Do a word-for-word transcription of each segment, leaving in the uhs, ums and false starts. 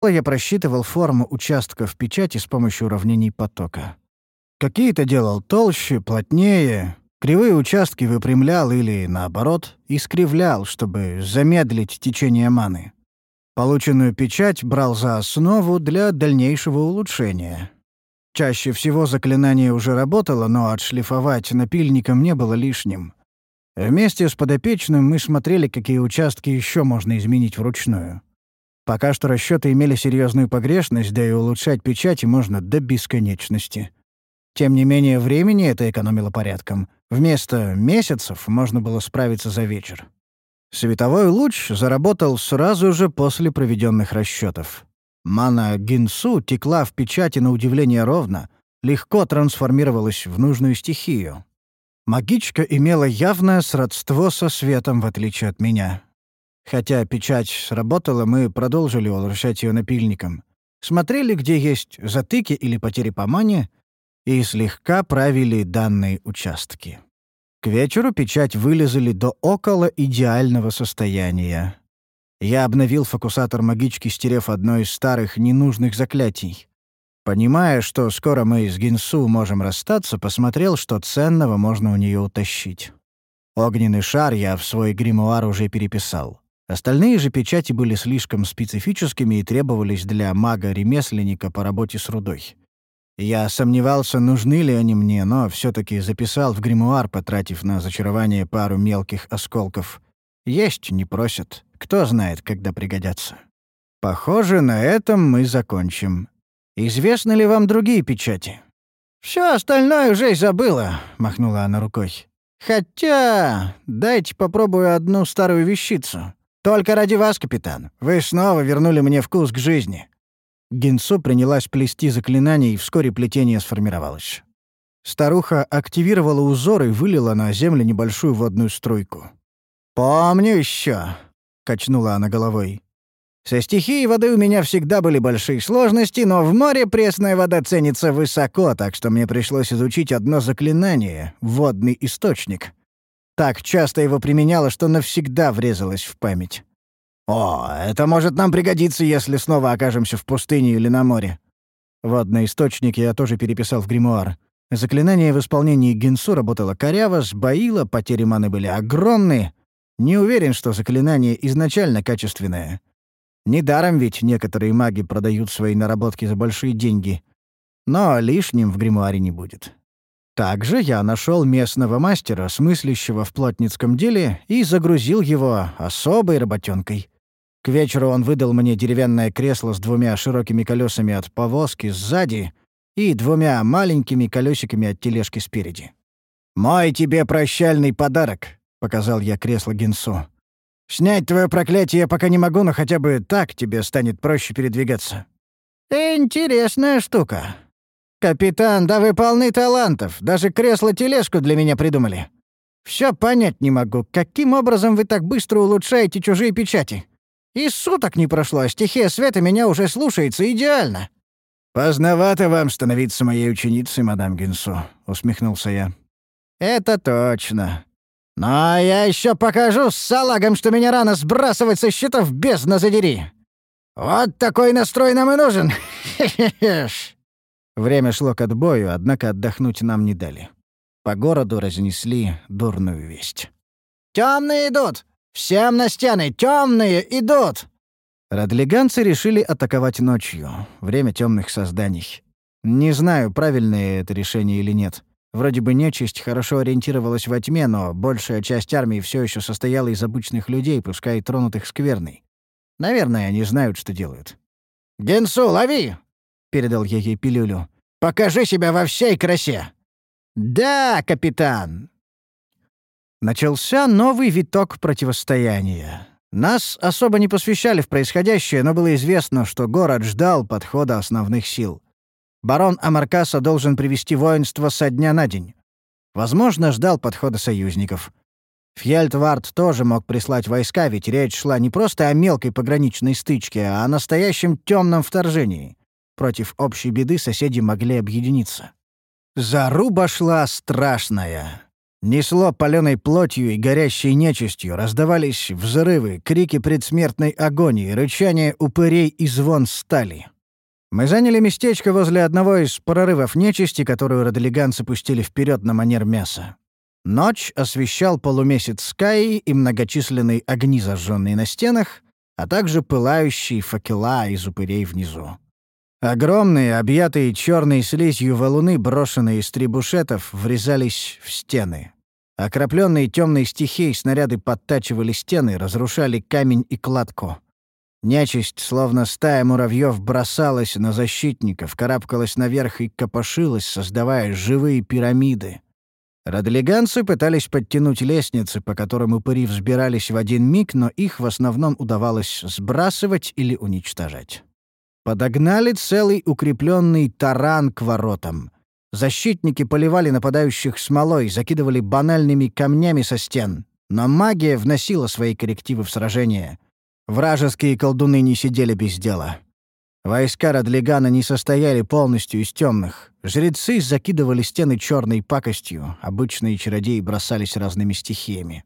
я просчитывал форму участков печати с помощью уравнений потока. Какие-то делал толще, плотнее, кривые участки выпрямлял или, наоборот, искривлял, чтобы замедлить течение маны. Полученную печать брал за основу для дальнейшего улучшения. Чаще всего заклинание уже работало, но отшлифовать напильником не было лишним. Вместе с подопечным мы смотрели, какие участки еще можно изменить вручную. Пока что расчеты имели серьезную погрешность, да и улучшать печати можно до бесконечности. Тем не менее, времени это экономило порядком. Вместо месяцев можно было справиться за вечер. Световой луч заработал сразу же после проведенных расчетов. Мана Гинсу текла в печати на удивление ровно, легко трансформировалась в нужную стихию. Магичка имела явное сродство со светом, в отличие от меня. Хотя печать сработала, мы продолжили улучшать ее напильником. Смотрели, где есть затыки или потери по мане, и слегка правили данные участки. К вечеру печать вылезали до около идеального состояния. Я обновил фокусатор магички, стерев одно из старых ненужных заклятий. Понимая, что скоро мы с Гинсу можем расстаться, посмотрел, что ценного можно у нее утащить. Огненный шар я в свой гримуар уже переписал. Остальные же печати были слишком специфическими и требовались для мага-ремесленника по работе с рудой. Я сомневался, нужны ли они мне, но все-таки записал в гримуар, потратив на зачарование пару мелких осколков. Есть не просят. Кто знает, когда пригодятся. Похоже, на этом мы закончим. Известны ли вам другие печати? «Все остальное уже и забыла», — махнула она рукой. «Хотя... дайте попробую одну старую вещицу. Только ради вас, капитан. Вы снова вернули мне вкус к жизни». Гинсу принялась плести заклинание, и вскоре плетение сформировалось. Старуха активировала узор и вылила на землю небольшую водную струйку. «Помню еще», — качнула она головой. «Со стихией воды у меня всегда были большие сложности, но в море пресная вода ценится высоко, так что мне пришлось изучить одно заклинание — водный источник. Так часто его применяла, что навсегда врезалось в память. О, это может нам пригодиться, если снова окажемся в пустыне или на море». Водный источник я тоже переписал в гримуар. Заклинание в исполнении Гинсу работало коряво, сбоило, потери маны были огромные. Не уверен, что заклинание изначально качественное. Недаром ведь некоторые маги продают свои наработки за большие деньги. Но лишним в гримуаре не будет. Также я нашел местного мастера, смыслящего в плотницком деле, и загрузил его особой работенкой. К вечеру он выдал мне деревянное кресло с двумя широкими колесами от повозки сзади и двумя маленькими колесиками от тележки спереди. «Мой тебе прощальный подарок», — показал я кресло Гинсу. «Снять твое проклятие я пока не могу, но хотя бы так тебе станет проще передвигаться». «Интересная штука. Капитан, да вы полны талантов. Даже кресло-тележку для меня придумали. Все понять не могу, каким образом вы так быстро улучшаете чужие печати. И суток не прошло, а стихия света меня уже слушается идеально». «Поздновато вам становиться моей ученицей, мадам Гинсу», — усмехнулся я. «Это точно. Но я еще покажу с салагом, что меня рано сбрасывать со счетов, бездна задери. Вот такой настрой нам и нужен. Хе-хе-хеш». Время шло к отбою, однако отдохнуть нам не дали. По городу разнесли дурную весть. «Темные идут! Всем на стены! Темные идут!» Радлиганцы решили атаковать ночью. Время темных созданий. Не знаю, правильное это решение или нет. Вроде бы нечисть хорошо ориентировалась во тьме, но большая часть армии все еще состояла из обычных людей, пускай и тронутых скверной. Наверное, они знают, что делают. «Гинсу, лови!» — передал я ей пилюлю. «Покажи себя во всей красе!» «Да, капитан!» Начался новый виток противостояния. Нас особо не посвящали в происходящее, но было известно, что город ждал подхода основных сил. Барон Амаркаса должен привести воинство со дня на день. Возможно, ждал подхода союзников. Фьельдвард тоже мог прислать войска, ведь речь шла не просто о мелкой пограничной стычке, а о настоящем темном вторжении. Против общей беды соседи могли объединиться. Заруба шла страшная. Несло палёной плотью и горящей нечистью, раздавались взрывы, крики предсмертной агонии, рычание упырей и звон стали. Мы заняли местечко возле одного из прорывов нечисти, которую родлиганцы пустили вперед на манер мяса. Ночь освещал полумесяц Скаи и многочисленные огни, зажженные на стенах, а также пылающие факела из упырей внизу. Огромные, объятые черной слизью валуны, брошенные из трибушетов, врезались в стены. Окропленные темной стихией снаряды подтачивали стены, разрушали камень и кладку. Нечисть, словно стая муравьев, бросалась на защитников, карабкалась наверх и копошилась, создавая живые пирамиды. Родлиганцы пытались подтянуть лестницы, по которым упыри взбирались в один миг, но их в основном удавалось сбрасывать или уничтожать. Подогнали целый укрепленный таран к воротам. Защитники поливали нападающих смолой, закидывали банальными камнями со стен. Но магия вносила свои коррективы в сражение. Вражеские колдуны не сидели без дела. Войска Родлигана не состояли полностью из темных. Жрецы закидывали стены черной пакостью, обычные чародеи бросались разными стихиями.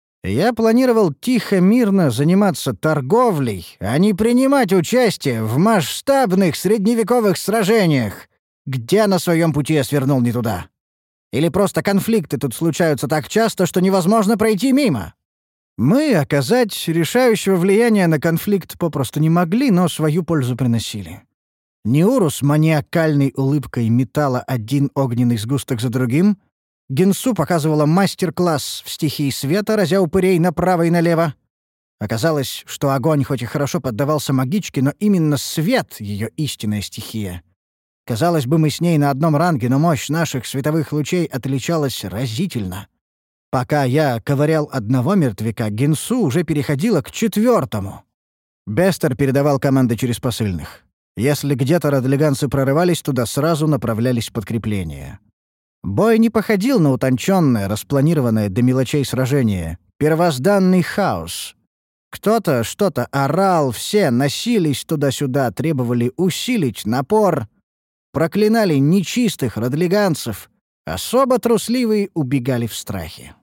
Я планировал тихо, мирно заниматься торговлей, а не принимать участие в масштабных средневековых сражениях. Где на своем пути я свернул не туда? Или просто конфликты тут случаются так часто, что невозможно пройти мимо? Мы оказать решающего влияния на конфликт попросту не могли, но свою пользу приносили. Ниуру с маниакальной улыбкой метала один огненный сгусток за другим. Гинсу показывала мастер-класс в стихии света, разя упырей направо и налево. Оказалось, что огонь хоть и хорошо поддавался магичке, но именно свет — ее истинная стихия. Казалось бы, мы с ней на одном ранге, но мощь наших световых лучей отличалась разительно. Пока я ковырял одного мертвяка, Гинсу уже переходила к четвертому. Бестер передавал команды через посыльных. Если где-то родлиганцы прорывались, туда сразу направлялись подкрепления. Бой не походил на утонченное, распланированное до мелочей сражение. Первозданный хаос. Кто-то что-то орал, все носились туда-сюда, требовали усилить напор. Проклинали нечистых родлиганцев. Особо трусливые убегали в страхе.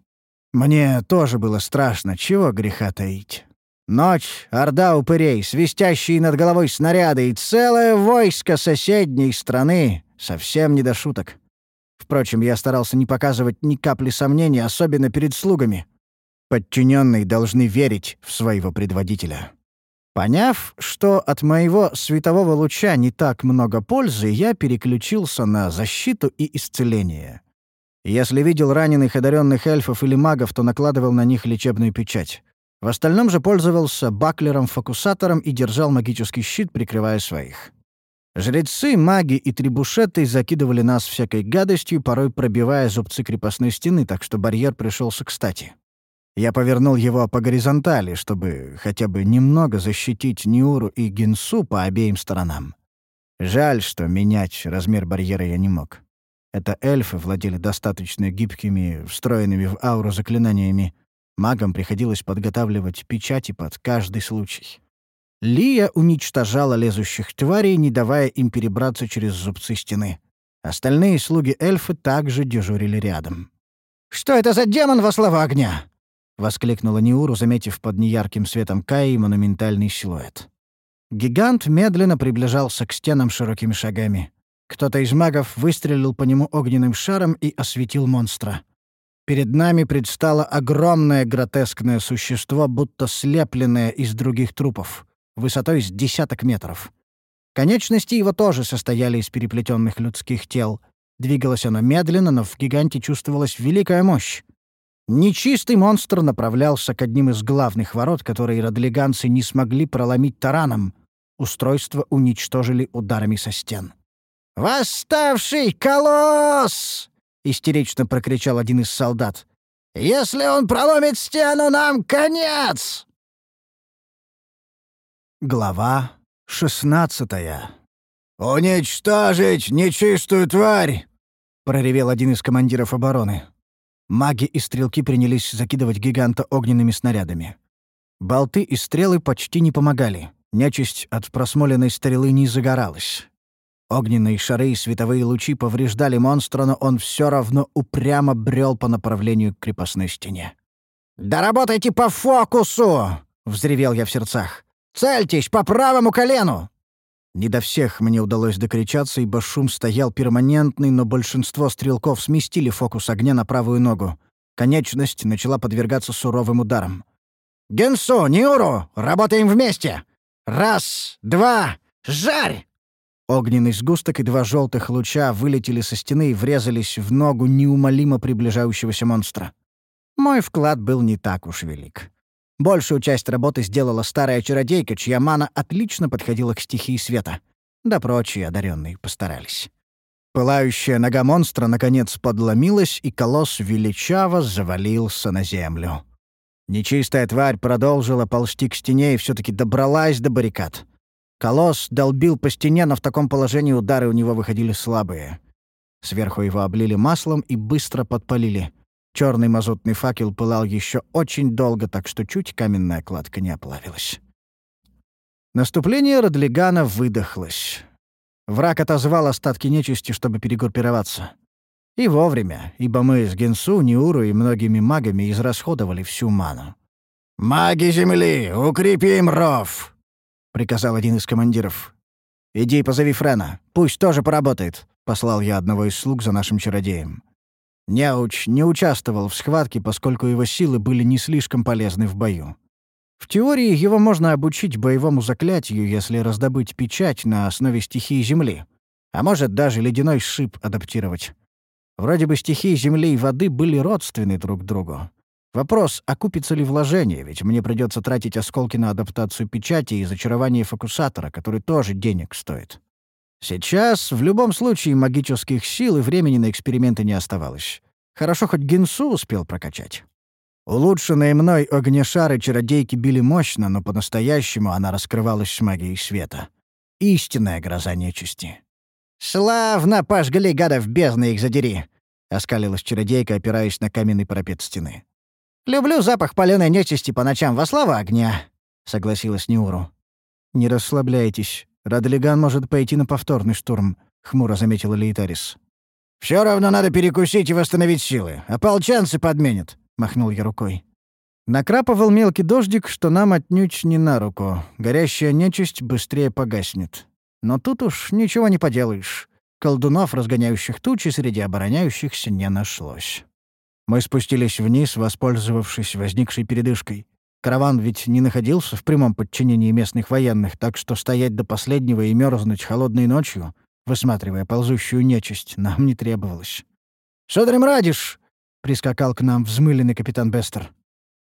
Мне тоже было страшно, чего греха таить. Ночь, орда упырей, свистящие над головой снаряды и целое войско соседней страны. Совсем не до шуток. Впрочем, я старался не показывать ни капли сомнений, особенно перед слугами. Подчиненные должны верить в своего предводителя. Поняв, что от моего светового луча не так много пользы, я переключился на защиту и исцеление. Если видел раненых одаренных эльфов или магов, то накладывал на них лечебную печать. В остальном же пользовался баклером-фокусатором и держал магический щит, прикрывая своих. Жрецы, маги и трибушеты закидывали нас всякой гадостью, порой пробивая зубцы крепостной стены, так что барьер пришелся кстати. Я повернул его по горизонтали, чтобы хотя бы немного защитить Ниуру и Гинсу по обеим сторонам. Жаль, что менять размер барьера я не мог. Это эльфы владели достаточно гибкими, встроенными в ауру заклинаниями. Магам приходилось подготавливать печати под каждый случай. Лия уничтожала лезущих тварей, не давая им перебраться через зубцы стены. Остальные слуги-эльфы также дежурили рядом. «Что это за демон во славу огня?» — воскликнула Ниуру, заметив под неярким светом Каи монументальный силуэт. Гигант медленно приближался к стенам широкими шагами. Кто-то из магов выстрелил по нему огненным шаром и осветил монстра. Перед нами предстало огромное гротескное существо, будто слепленное из других трупов, высотой с десяток метров. Конечности его тоже состояли из переплетенных людских тел. Двигалось оно медленно, но в гиганте чувствовалась великая мощь. Нечистый монстр направлялся к одним из главных ворот, которые родлиганцы не смогли проломить тараном. Устройство уничтожили ударами со стен. «Восставший колосс!» — истерично прокричал один из солдат. «Если он проломит стену, нам конец!» Глава шестнадцатая. «Уничтожить нечистую тварь!» — проревел один из командиров обороны. Маги и стрелки принялись закидывать гиганта огненными снарядами. Болты и стрелы почти не помогали. Нечисть от просмоленной стрелы не загоралась. Огненные шары и световые лучи повреждали монстра, но он все равно упрямо брел по направлению к крепостной стене. «Да работайте по фокусу!» — взревел я в сердцах. «Цельтесь по правому колену!» Не до всех мне удалось докричаться, ибо шум стоял перманентный, но большинство стрелков сместили фокус огня на правую ногу. Конечность начала подвергаться суровым ударам. «Генсу, Ниуру, работаем вместе! Раз, два, жарь!» Огненный сгусток и два желтых луча вылетели со стены и врезались в ногу неумолимо приближающегося монстра. Мой вклад был не так уж велик. Большую часть работы сделала старая чародейка, чья мана отлично подходила к стихии света. Да прочие одаренные постарались. Пылающая нога монстра наконец подломилась, и колосс величаво завалился на землю. Нечистая тварь продолжила ползти к стене и все-таки добралась до баррикад. Колосс долбил по стене, но в таком положении удары у него выходили слабые. Сверху его облили маслом и быстро подпалили. Черный мазутный факел пылал еще очень долго, так что чуть каменная кладка не оплавилась. Наступление Родлигана выдохлось. Враг отозвал остатки нечисти, чтобы перегруппироваться. И вовремя, ибо мы с Генсу, Ниуру и многими магами израсходовали всю ману. «Маги земли, укрепим ров!» — приказал один из командиров. «Иди позови Френа, пусть тоже поработает», — послал я одного из слуг за нашим чародеем. Неуч не участвовал в схватке, поскольку его силы были не слишком полезны в бою. В теории его можно обучить боевому заклятию, если раздобыть печать на основе стихии земли, а может даже ледяной шип адаптировать. Вроде бы стихии земли и воды были родственны друг другу. Вопрос, окупится ли вложение, ведь мне придется тратить осколки на адаптацию печати и зачарование фокусатора, который тоже денег стоит. Сейчас в любом случае магических сил и времени на эксперименты не оставалось. Хорошо, хоть Генсу успел прокачать. Улучшенные мной огнешары чародейки били мощно, но по-настоящему она раскрывалась с магией света. Истинная гроза нечисти. «Славно пожгли гадов, бездны их задери!» — оскалилась чародейка, опираясь на каменный парапет стены. «Люблю запах палёной нечисти по ночам во славу огня», — согласилась Ниуру. «Не расслабляйтесь. Родлиган может пойти на повторный штурм», — хмуро заметила Лейтарис. «Всё равно надо перекусить и восстановить силы. Ополченцы подменят», — махнул я рукой. Накрапывал мелкий дождик, что нам отнюдь не на руку. Горящая нечисть быстрее погаснет. Но тут уж ничего не поделаешь. Колдунов, разгоняющих тучи, среди обороняющихся не нашлось. Мы спустились вниз, воспользовавшись возникшей передышкой. Караван ведь не находился в прямом подчинении местных военных, так что стоять до последнего и мерзнуть холодной ночью, высматривая ползущую нечисть, нам не требовалось. «Сударь Радиш!» — прискакал к нам взмыленный капитан Бестер.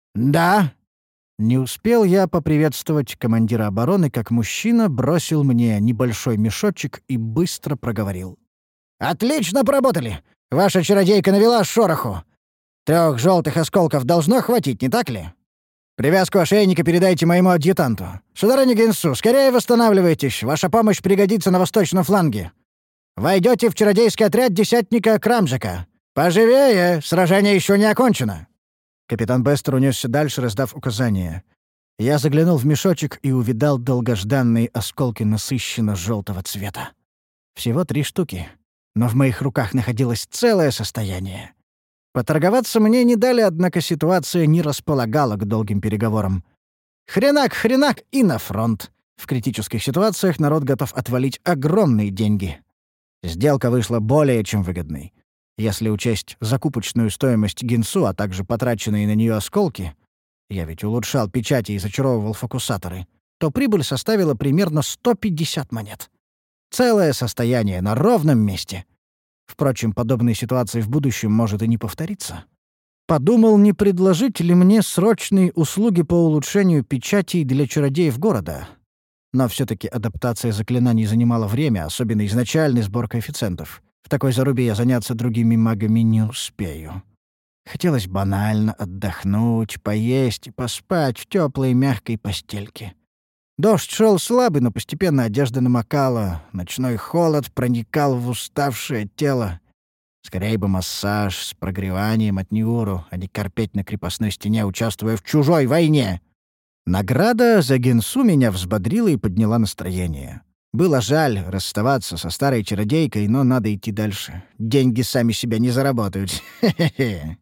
«Да?» Не успел я поприветствовать командира обороны, как мужчина бросил мне небольшой мешочек и быстро проговорил. «Отлично поработали! Ваша чародейка навела шороху! Трех желтых осколков должно хватить, не так ли? Привязку ошейника передайте моему адъютанту. Сударыня Генсу, скорее восстанавливайтесь, ваша помощь пригодится на восточном фланге. Войдете в чародейский отряд десятника Крамжика. Поживее, сражение еще не окончено». Капитан Бестер унесся дальше, раздав указания. Я заглянул в мешочек и увидал долгожданные осколки насыщенно-желтого цвета. Всего три штуки, но в моих руках находилось целое состояние. Поторговаться мне не дали, однако ситуация не располагала к долгим переговорам. Хренак, хренак и на фронт. В критических ситуациях народ готов отвалить огромные деньги. Сделка вышла более чем выгодной. Если учесть закупочную стоимость Генсу, а также потраченные на нее осколки, я ведь улучшал печати и зачаровывал фокусаторы, то прибыль составила примерно сто пятьдесят монет. Целое состояние на ровном месте. Впрочем, подобной ситуации в будущем может и не повториться. Подумал, не предложить ли мне срочные услуги по улучшению печатей для чародеев города. Но все-таки адаптация заклинаний занимала время, особенно изначальный сбор коэффициентов. В такой зарубе я заняться другими магами не успею. Хотелось банально отдохнуть, поесть и поспать в теплой мягкой постельке. Дождь шел слабый, но постепенно одежда намокала, ночной холод проникал в уставшее тело. Скорее бы массаж с прогреванием от Ниуру, а не корпеть на крепостной стене, участвуя в чужой войне. Награда за Генсу меня взбодрила и подняла настроение. Было жаль расставаться со старой чародейкой, но надо идти дальше. Деньги сами себя не заработают. Хе-хе-хе.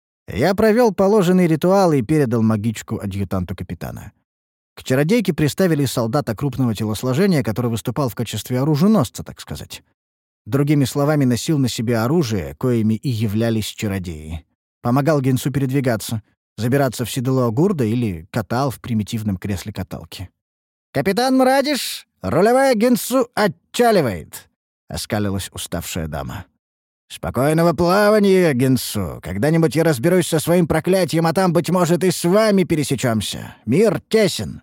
Я провел положенный ритуал и передал магичку адъютанту капитана. К чародейке приставили солдата крупного телосложения, который выступал в качестве оруженосца, так сказать. Другими словами, носил на себе оружие, коими и являлись чародеи. Помогал Генсу передвигаться, забираться в седло гурда или катал в примитивном кресле каталки. «Капитан Мрадиш, рулевая Генсу отчаливает!» — оскалилась уставшая дама. «Спокойного плавания, Генсу. Когда-нибудь я разберусь со своим проклятием, а там, быть может, и с вами пересечемся. Мир тесен.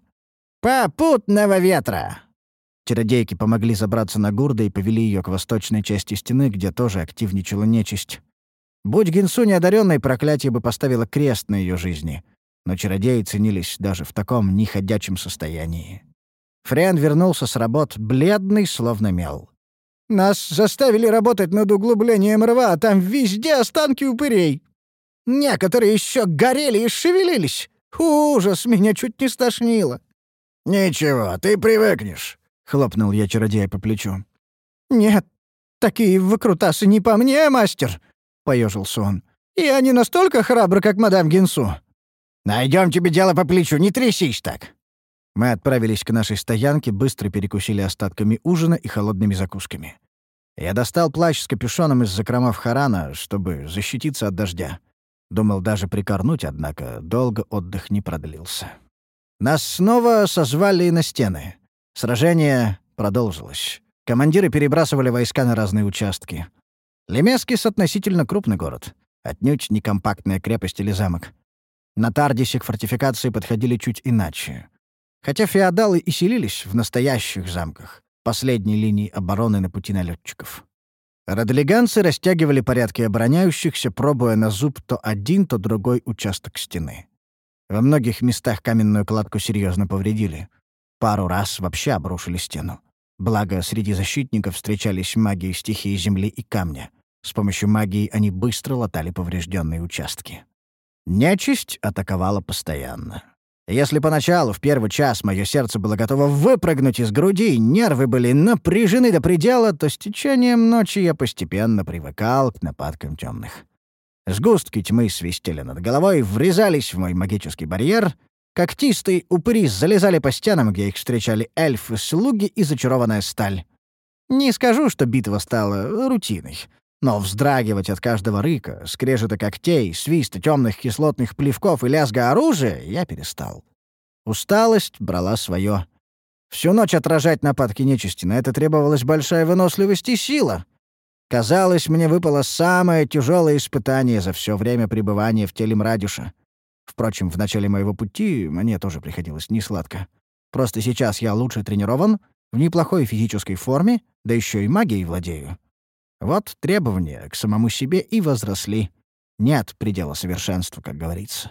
Попутного ветра!» Чародейки помогли забраться на гурда и повели ее к восточной части стены, где тоже активничала нечисть. Будь Генсу неодаренной, проклятие бы поставило крест на ее жизни. Но чародеи ценились даже в таком неходячем состоянии. Френ вернулся с работ, бледный, словно мел. «Нас заставили работать над углублением рва, а там везде останки упырей. Некоторые еще горели и шевелились. Ужас, меня чуть не стошнило». «Ничего, ты привыкнешь», — хлопнул я чародея по плечу. «Нет, такие выкрутасы не по мне, мастер», — поежился он. «Я не настолько храбр, как мадам Генсу». «Найдем тебе дело по плечу, не трясись так». Мы отправились к нашей стоянке, быстро перекусили остатками ужина и холодными закусками. Я достал плащ с капюшоном из закромов Харана, чтобы защититься от дождя. Думал даже прикорнуть, однако долго отдых не продлился. Нас снова созвали на стены. Сражение продолжилось. Командиры перебрасывали войска на разные участки. Лемескис — относительно крупный город. Отнюдь не компактная крепость или замок. На Тардисе к фортификации подходили чуть иначе. Хотя феодалы и селились в настоящих замках, последней линии обороны на пути налетчиков. Родлиганцы растягивали порядки обороняющихся, пробуя на зуб то один, то другой участок стены. Во многих местах каменную кладку серьезно повредили. Пару раз вообще обрушили стену. Благо, среди защитников встречались маги из стихии земли и камня. С помощью магии они быстро латали поврежденные участки. Нечисть атаковала постоянно. Если поначалу, в первый час, мое сердце было готово выпрыгнуть из груди, нервы были напряжены до предела, то с течением ночи я постепенно привыкал к нападкам темных. Сгустки тьмы свистели над головой, врезались в мой магический барьер. Когтистые упыри залезали по стенам, где их встречали эльфы, слуги и зачарованная сталь. Не скажу, что битва стала рутиной. Но вздрагивать от каждого рыка, скрежета когтей, свиста темных кислотных плевков и лязга оружия я перестал. Усталость брала свое. Всю ночь отражать нападки нечисти, на это требовалась большая выносливость и сила. Казалось, мне выпало самое тяжелое испытание за все время пребывания в теле Мрадиша. Впрочем, в начале моего пути мне тоже приходилось несладко. Просто сейчас я лучше тренирован, в неплохой физической форме, да еще и магией владею. Вот требования к самому себе и возросли. Нет предела совершенству, как говорится.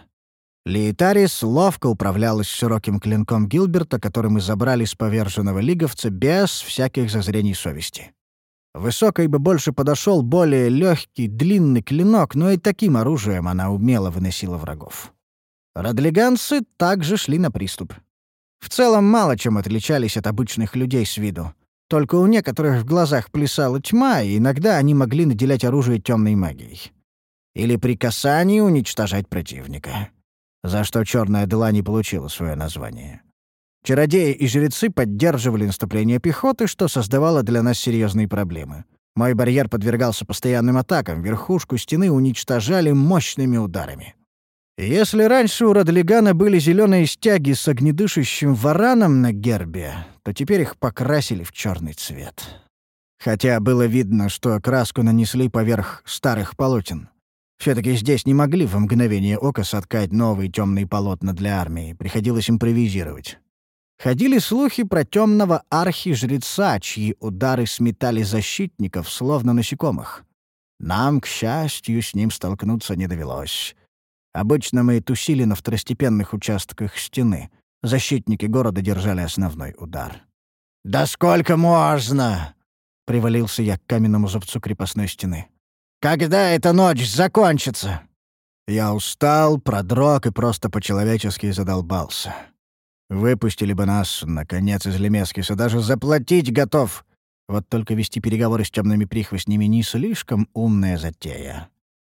Лейтарис ловко управлялась широким клинком Гилберта, который мы забрали с поверженного лиговца без всяких зазрений совести. Высокой бы больше подошел более легкий, длинный клинок, но и таким оружием она умело выносила врагов. Родлиганцы также шли на приступ. В целом мало чем отличались от обычных людей с виду. Только у некоторых в глазах плясала тьма, и иногда они могли наделять оружие темной магией. Или при касании уничтожать противника. За что черная дыла не получила свое название. Чародеи и жрецы поддерживали наступление пехоты, что создавало для нас серьезные проблемы. Мой барьер подвергался постоянным атакам, верхушку стены уничтожали мощными ударами. Если раньше у Родлигана были зеленые стяги с огнедышащим вараном на гербе, то теперь их покрасили в черный цвет. Хотя было видно, что окраску нанесли поверх старых полотен. Все-таки здесь не могли в мгновение ока соткать новые темные полотна для армии, приходилось импровизировать. Ходили слухи про темного архи-жреца, чьи удары сметали защитников, словно насекомых. Нам, к счастью, с ним столкнуться не довелось. Обычно мы тусили на второстепенных участках стены. Защитники города держали основной удар. «Да сколько можно?» — привалился я к каменному зубцу крепостной стены. «Когда эта ночь закончится?» Я устал, продрог и просто по-человечески задолбался. Выпустили бы нас, наконец, из Лемескиса. Даже заплатить готов. Вот только вести переговоры с темными прихвостнями не слишком умная затея.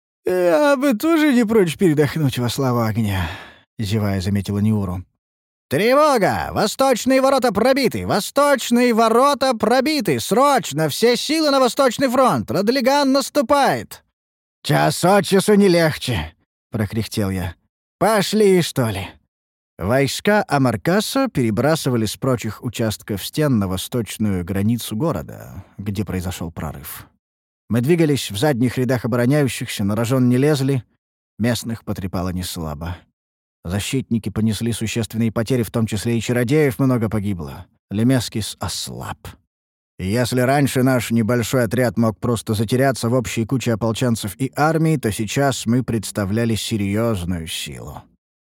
«Я бы тоже не прочь передохнуть во славу огня», — зевая заметила Неуру. «Тревога! Восточные ворота пробиты! Восточные ворота пробиты! Срочно! Все силы на Восточный фронт! Радлиган наступает!» «Час от часу не легче!» — прокряхтел я. «Пошли, что ли?» Войска Амаркаса перебрасывали с прочих участков стен на восточную границу города, где произошел прорыв. Мы двигались в задних рядах обороняющихся, на рожон не лезли, местных потрепало неслабо. Защитники понесли существенные потери, в том числе и чародеев много погибло. Лемескис ослаб. И если раньше наш небольшой отряд мог просто затеряться в общей куче ополченцев и армии, то сейчас мы представляли серьезную силу.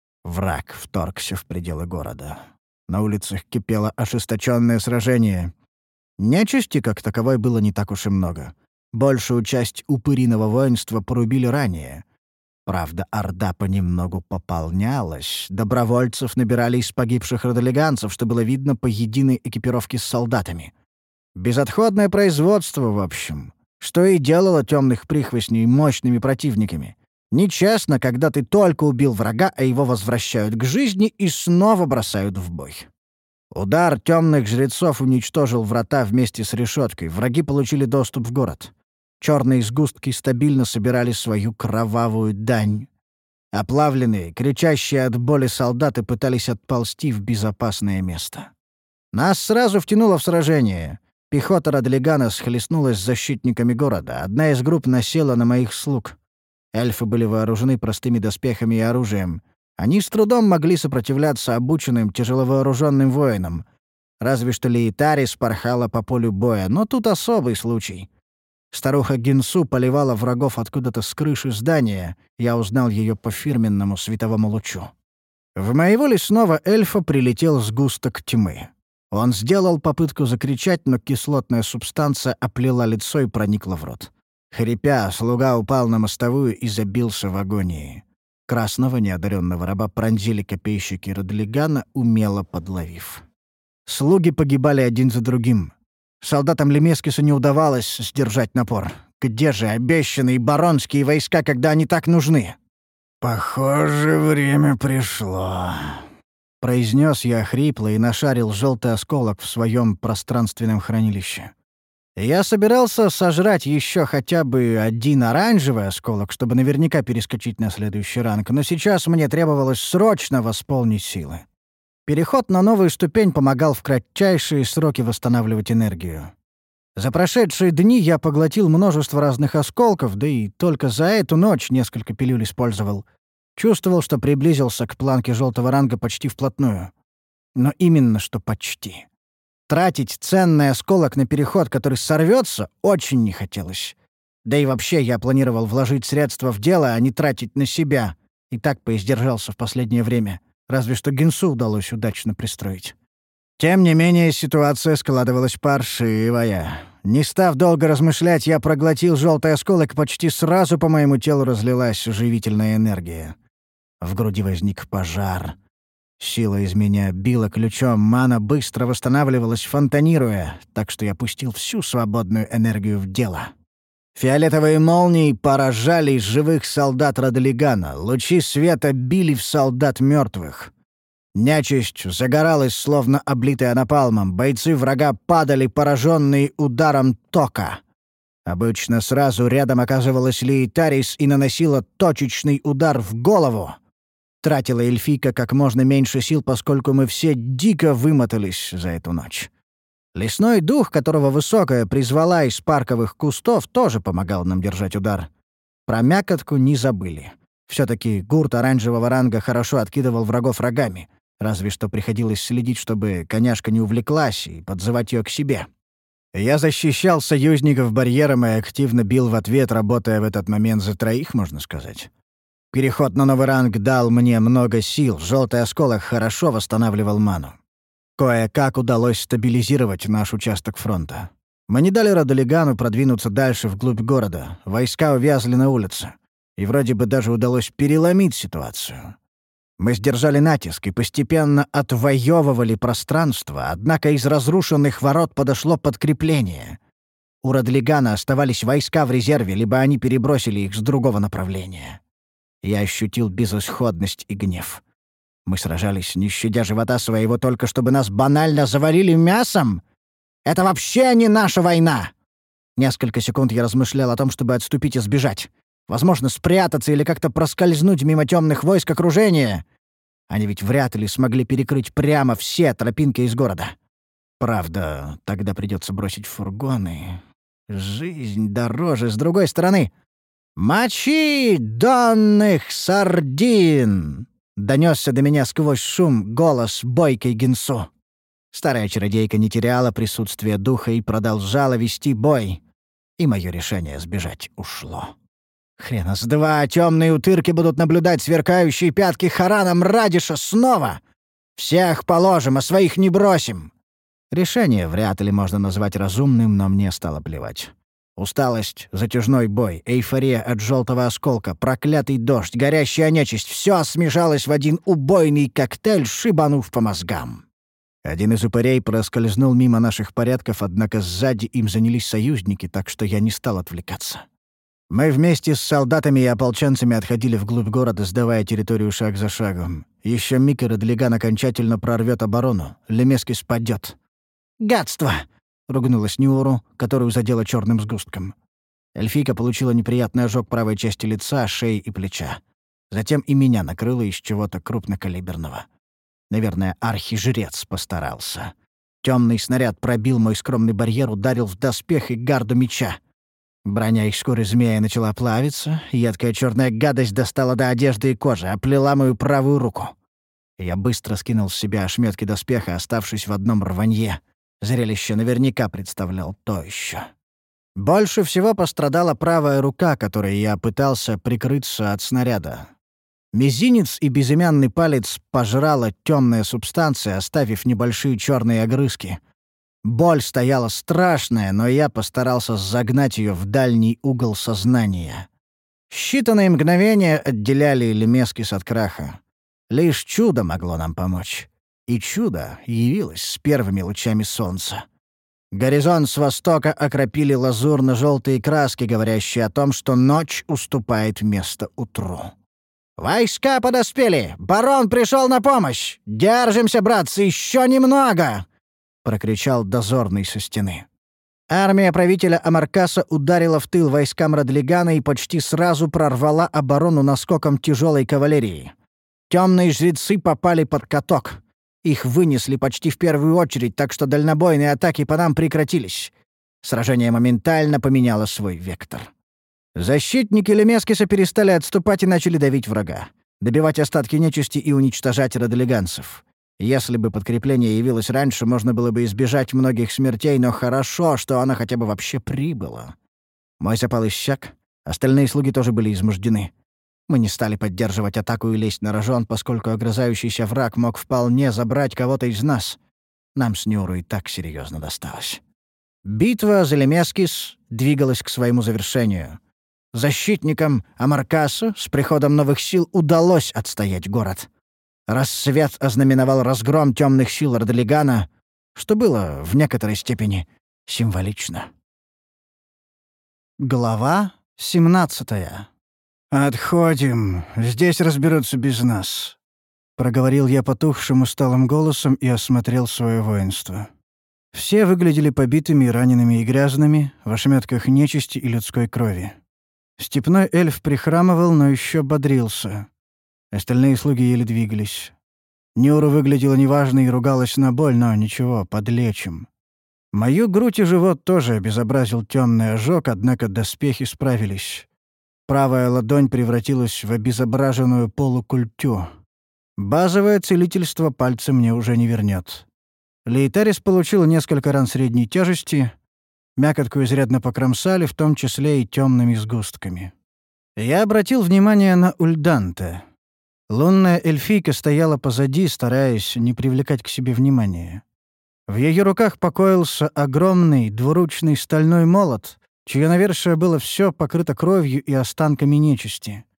Враг вторгся в пределы города. На улицах кипело ожесточенное сражение. Нечисти, как таковой, было не так уж и много. Большую часть упыриного воинства порубили ранее. Правда, орда понемногу пополнялась. Добровольцев набирали из погибших родолеганцев, что было видно по единой экипировке с солдатами. Безотходное производство, в общем. Что и делало темных прихвостней мощными противниками. Нечестно, когда ты только убил врага, а его возвращают к жизни и снова бросают в бой. Удар темных жрецов уничтожил врата вместе с решеткой. Враги получили доступ в город. Черные сгустки стабильно собирали свою кровавую дань. Оплавленные, кричащие от боли солдаты пытались отползти в безопасное место. Нас сразу втянуло в сражение. Пехота Радлигана схлестнулась с защитниками города. Одна из групп насела на моих слуг. Эльфы были вооружены простыми доспехами и оружием. Они с трудом могли сопротивляться обученным тяжеловооруженным воинам. Разве что Лейтарис порхала по полю боя, но тут особый случай. Старуха Гинсу поливала врагов откуда-то с крыши здания. Я узнал ее по фирменному световому лучу. В моего лесного эльфа прилетел сгусток тьмы. Он сделал попытку закричать, но кислотная субстанция оплела лицо и проникла в рот. Хрипя, слуга упал на мостовую и забился в агонии. Красного неодаренного раба пронзили копейщики Радлигана, умело подловив. Слуги погибали один за другим. Солдатам Лемескиса не удавалось сдержать напор. Где же обещанные баронские войска, когда они так нужны? «Похоже, время пришло», — произнес я хрипло и нашарил желтый осколок в своем пространственном хранилище. Я собирался сожрать еще хотя бы один оранжевый осколок, чтобы наверняка перескочить на следующий ранг, но сейчас мне требовалось срочно восполнить силы. Переход на новую ступень помогал в кратчайшие сроки восстанавливать энергию. За прошедшие дни я поглотил множество разных осколков, да и только за эту ночь несколько пилюль использовал. Чувствовал, что приблизился к планке желтого ранга почти вплотную. Но именно что почти. Тратить ценный осколок на переход, который сорвется, очень не хотелось. Да и вообще я планировал вложить средства в дело, а не тратить на себя. И так поиздержался в последнее время. Разве что Гинсу удалось удачно пристроить. Тем не менее, ситуация складывалась паршивая. Не став долго размышлять, я проглотил желтый осколок, почти сразу по моему телу разлилась живительная энергия. В груди возник пожар. Сила из меня била ключом, мана быстро восстанавливалась, фонтанируя, так что я пустил всю свободную энергию в дело. Фиолетовые молнии поражали живых солдат Радлигана, лучи света били в солдат мертвых. Нечисть загоралась, словно облитая напалмом, бойцы врага падали, пораженные ударом тока. Обычно сразу рядом оказывалась Лейтарис и наносила точечный удар в голову. Тратила эльфийка как можно меньше сил, поскольку мы все дико вымотались за эту ночь. Лесной дух, которого Высокая призвала из парковых кустов, тоже помогал нам держать удар. Про мякотку не забыли. Все-таки гурт оранжевого ранга хорошо откидывал врагов рогами, разве что приходилось следить, чтобы коняшка не увлеклась, и подзывать ее к себе. Я защищал союзников барьером и активно бил в ответ, работая в этот момент за троих, можно сказать. Переход на новый ранг дал мне много сил, желтый осколок хорошо восстанавливал ману. Кое-как удалось стабилизировать наш участок фронта. Мы не дали Радлигану продвинуться дальше вглубь города, войска увязли на улице. И вроде бы даже удалось переломить ситуацию. Мы сдержали натиск и постепенно отвоевывали пространство, однако из разрушенных ворот подошло подкрепление. У Родлигана оставались войска в резерве, либо они перебросили их с другого направления. Я ощутил безысходность и гнев. Мы сражались, не щадя живота своего, только чтобы нас банально завалили мясом? Это вообще не наша война! Несколько секунд я размышлял о том, чтобы отступить и сбежать. Возможно, спрятаться или как-то проскользнуть мимо темных войск окружения. Они ведь вряд ли смогли перекрыть прямо все тропинки из города. Правда, тогда придется бросить фургоны. Жизнь дороже. С другой стороны... «Мочи донных сардин!» — донесся до меня сквозь шум голос бойкой Гинсу. Старая чародейка не теряла присутствия духа и продолжала вести бой. И мое решение сбежать ушло. Хрена с два, темные утырки будут наблюдать сверкающие пятки Харана Мрадиша снова. Всех положим, а своих не бросим. Решение вряд ли можно назвать разумным, но мне стало плевать. Усталость, затяжной бой, эйфория от желтого осколка, проклятый дождь, горящая нечисть — все смешалось в один убойный коктейль, шибанув по мозгам. Один из упырей проскользнул мимо наших порядков, однако сзади им занялись союзники, так что я не стал отвлекаться. Мы вместе с солдатами и ополченцами отходили вглубь города, сдавая территорию шаг за шагом. Еще миг, и Родлиган окончательно прорвет оборону. Лемески спадет. «Гадство!» — ругнулась Нюру, которую задело черным сгустком. Эльфийка получила неприятный ожог правой части лица, шеи и плеча. Затем и меня накрыло из чего-то крупнокалиберного. Наверное, архижрец постарался. Темный снаряд пробил мой скромный барьер, ударил в доспех и гарду меча. Броня из шкуры змея начала плавиться, едкая черная гадость достала до одежды и кожи, оплела мою правую руку. Я быстро скинул с себя ошметки доспеха, оставшись в одном рванье. Зрелище наверняка представлял то еще. Больше всего пострадала правая рука, которой я пытался прикрыться от снаряда. Мизинец и безымянный палец пожрала темная субстанция, оставив небольшие черные огрызки. Боль стояла страшная, но я постарался загнать ее в дальний угол сознания. Считанные мгновения отделяли Лемескис от краха. Лишь чудо могло нам помочь. И чудо явилось с первыми лучами солнца. Горизонт с востока окропили лазурно-желтые краски, говорящие о том, что ночь уступает место утру. «Войска подоспели! Барон пришел на помощь! Держимся, братцы, еще немного!» — прокричал дозорный со стены. Армия правителя Амаркаса ударила в тыл войскам Родлигана и почти сразу прорвала оборону наскоком тяжелой кавалерии. Темные жрецы попали под каток. Их вынесли почти в первую очередь, так что дальнобойные атаки по нам прекратились. Сражение моментально поменяло свой вектор. Защитники Лемескиса перестали отступать и начали давить врага, добивать остатки нечисти и уничтожать родлиганцев. Если бы подкрепление явилось раньше, можно было бы избежать многих смертей, но хорошо, что оно хотя бы вообще прибыло. Мой запал иссяк, остальные слуги тоже были измождены. Мы не стали поддерживать атаку и лезть на рожон, поскольку огрызающийся враг мог вполне забрать кого-то из нас. Нам с Нюру и так серьезно досталось. Битва за Лемескис двигалась к своему завершению. Защитникам Амаркаса с приходом новых сил удалось отстоять город. Рассвет ознаменовал разгром темных сил Родлигана, что было в некоторой степени символично. Глава семнадцатая. «Отходим. Здесь разберутся без нас», — проговорил я потухшим усталым голосом и осмотрел свое воинство. Все выглядели побитыми и ранеными и грязными, в ошметках нечисти и людской крови. Степной эльф прихрамывал, но еще бодрился. Остальные слуги еле двигались. Нюра выглядела неважно и ругалась на боль, но ничего, подлечим. Мою грудь и живот тоже обезобразил темный ожог, однако доспехи справились. Правая ладонь превратилась в обезображенную полукультю. Базовое целительство пальцы мне уже не вернет. Лейтарис получил несколько ран средней тяжести, мякотку изрядно покромсали, в том числе и темными сгустками. Я обратил внимание на Ульданте. Лунная эльфийка стояла позади, стараясь не привлекать к себе внимания. В ее руках покоился огромный двуручный стальной молот, чье навершие было все покрыто кровью и останками нечисти.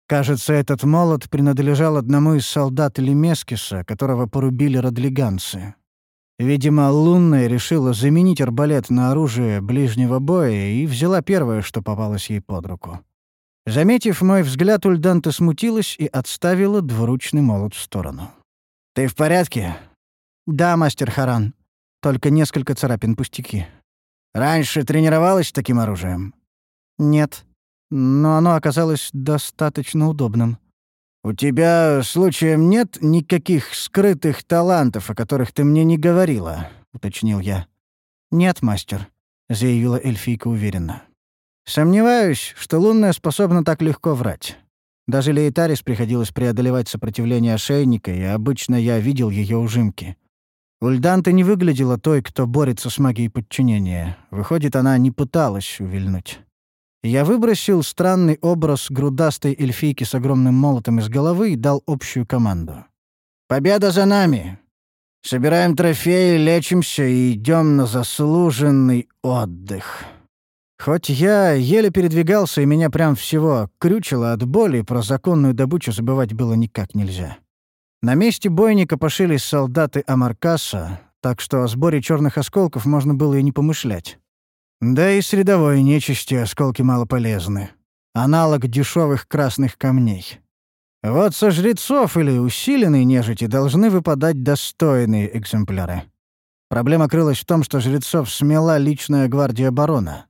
Кажется, этот молот принадлежал одному из солдат Лемескиса, которого порубили родлиганцы. Видимо, Лунная решила заменить арбалет на оружие ближнего боя и взяла первое, что попалось ей под руку. Заметив мой взгляд, Ульданта смутилась и отставила двуручный молот в сторону. «Ты в порядке?» «Да, мастер Харан. Только несколько царапин, пустяки». «Раньше тренировалась с таким оружием?» «Нет. Но оно оказалось достаточно удобным». «У тебя, случаем, нет никаких скрытых талантов, о которых ты мне не говорила?» — уточнил я. «Нет, мастер», — заявила эльфийка уверенно. «Сомневаюсь, что Лунная способна так легко врать. Даже Лейтарис приходилось преодолевать сопротивление ошейника, и обычно я видел ее ужимки. Ульданта не выглядела той, кто борется с магией подчинения. Выходит, она не пыталась увильнуть. Я выбросил странный образ грудастой эльфийки с огромным молотом из головы и дал общую команду. «Победа за нами! Собираем трофеи, лечимся и идем на заслуженный отдых». Хоть я еле передвигался, и меня прям всего крючило от боли, про законную добычу забывать было никак нельзя. На месте бойни копошились солдаты Амаркаса, так что о сборе черных осколков можно было и не помышлять. Да и с рядовой нечисти осколки мало полезны. Аналог дешевых красных камней. Вот со жрецов или усиленной нежити должны выпадать достойные экземпляры. Проблема крылась в том, что жрецов смела личная гвардия барона.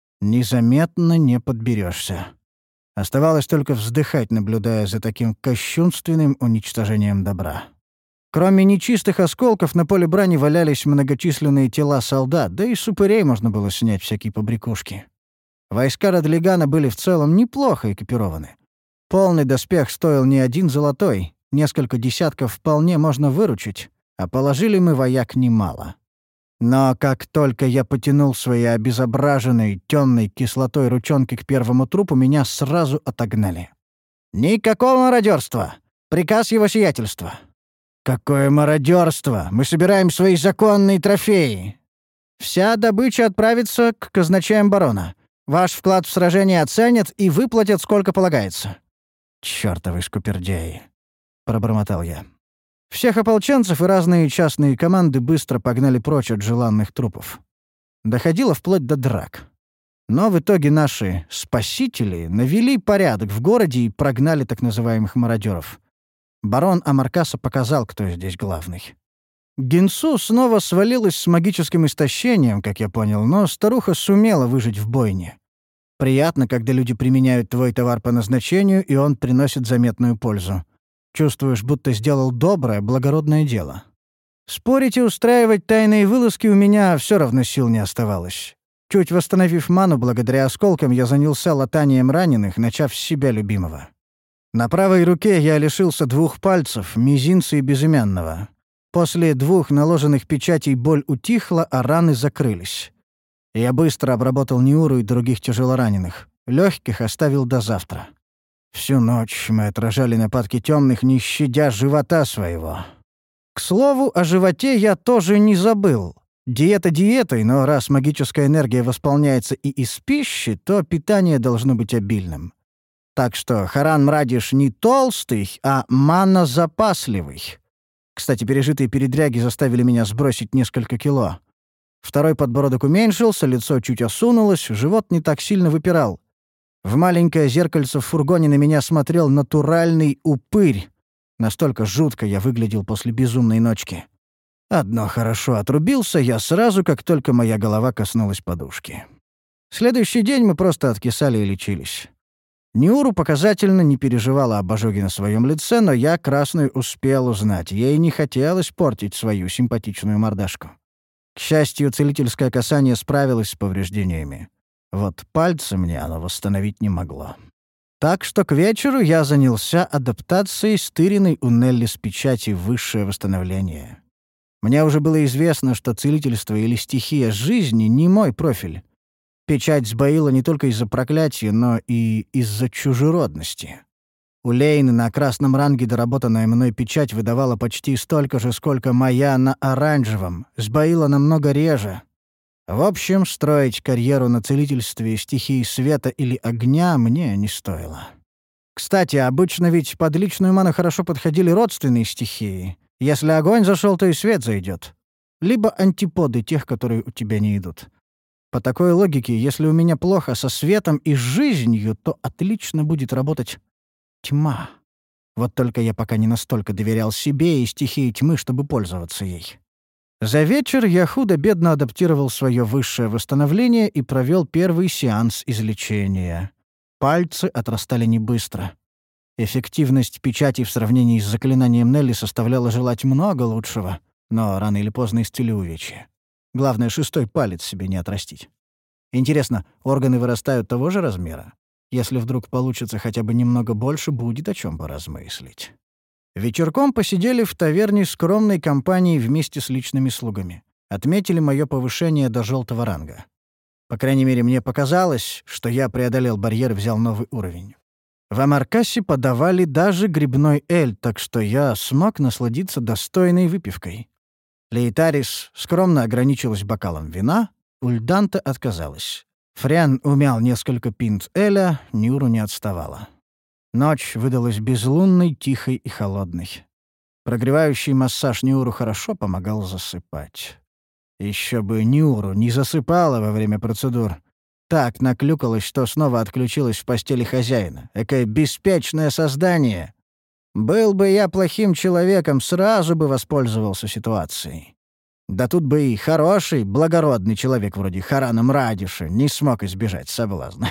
Незаметно не подберешься. Оставалось только вздыхать, наблюдая за таким кощунственным уничтожением добра. Кроме нечистых осколков, на поле брани валялись многочисленные тела солдат, да и с упырей можно было снять всякие побрякушки. Войска Родлигана были в целом неплохо экипированы. Полный доспех стоил не один золотой, несколько десятков вполне можно выручить, а положили мы вояк немало. Но как только я потянул свои обезображенные темной кислотой ручонки к первому трупу, меня сразу отогнали. «Никакого мародерства! Приказ его сиятельства!» «Какое мародерство! Мы собираем свои законные трофеи!» «Вся добыча отправится к казначеям барона. Ваш вклад в сражение оценят и выплатят, сколько полагается». «Чёртовы скупердяи!» — пробормотал я. Всех ополченцев и разные частные команды быстро погнали прочь от желанных трупов. Доходило вплоть до драк. Но в итоге наши «спасители» навели порядок в городе и прогнали так называемых мародеров. Барон Амаркаса показал, кто здесь главный. Гинсу снова свалилась с магическим истощением, как я понял, но старуха сумела выжить в бойне. Приятно, когда люди применяют твой товар по назначению, и он приносит заметную пользу. Чувствуешь, будто сделал доброе, благородное дело. Спорить и устраивать тайные вылазки у меня все равно сил не оставалось. Чуть восстановив ману благодаря осколкам, я занялся латанием раненых, начав с себя любимого. На правой руке я лишился двух пальцев, мизинца и безымянного. После двух наложенных печатей боль утихла, а раны закрылись. Я быстро обработал Ниуру и других тяжелораненых. Легких оставил до завтра. Всю ночь мы отражали нападки темных, не щадя живота своего. К слову, о животе я тоже не забыл. Диета диетой, но раз магическая энергия восполняется и из пищи, то питание должно быть обильным. Так что Харан Мрадиш не толстый, а маннозапасливый. Кстати, пережитые передряги заставили меня сбросить несколько кило. Второй подбородок уменьшился, лицо чуть осунулось, живот не так сильно выпирал. В маленькое зеркальце в фургоне на меня смотрел натуральный упырь. Настолько жутко я выглядел после безумной ночки. Одно хорошо, отрубился я сразу, как только моя голова коснулась подушки. Следующий день мы просто откисали и лечились. Ниуру показательно не переживала об ожоге на своем лице, но я красную успел узнать. Ей не хотелось портить свою симпатичную мордашку. К счастью, целительское касание справилось с повреждениями. Вот пальцы мне оно восстановить не могло. Так что к вечеру я занялся адаптацией стыренной у Нелли с печати «Высшее восстановление». Мне уже было известно, что целительство или стихия жизни — не мой профиль. Печать сбоила не только из-за проклятия, но и из-за чужеродности. У Лейны на красном ранге доработанная мной печать выдавала почти столько же, сколько моя на оранжевом, сбоила намного реже. В общем, строить карьеру на целительстве стихии света или огня мне не стоило. Кстати, обычно ведь под личную ману хорошо подходили родственные стихии. Если огонь зашел, то и свет зайдет. Либо антиподы тех, которые у тебя не идут. По такой логике, если у меня плохо со светом и жизнью, то отлично будет работать тьма. Вот только я пока не настолько доверял себе и стихии тьмы, чтобы пользоваться ей. За вечер я худо-бедно адаптировал свое высшее восстановление и провел первый сеанс излечения. Пальцы отрастали не быстро. Эффективность печати в сравнении с заклинанием Нелли составляла желать много лучшего, но рано или поздно исцелю увечья. Главное, шестой палец себе не отрастить. Интересно, органы вырастают того же размера? Если вдруг получится хотя бы немного больше, будет о чем поразмыслить. Вечерком посидели в таверне скромной компанией вместе с личными слугами. Отметили мое повышение до желтого ранга. По крайней мере, мне показалось, что я преодолел барьер и взял новый уровень. В Амаркасе подавали даже грибной эль, так что я смог насладиться достойной выпивкой. Лейтарис скромно ограничилась бокалом вина, Ульданта отказалась. Фрян умял несколько пинт эля, Нюру не отставала. Ночь выдалась безлунной, тихой и холодной. Прогревающий массаж Нюру хорошо помогал засыпать. Еще бы Нюру не засыпала во время процедур. Так наклюкалась, что снова отключилась в постели хозяина. Экое беспечное создание. Был бы я плохим человеком, сразу бы воспользовался ситуацией. Да тут бы и хороший, благородный человек вроде Харана Мрадиша не смог избежать соблазна.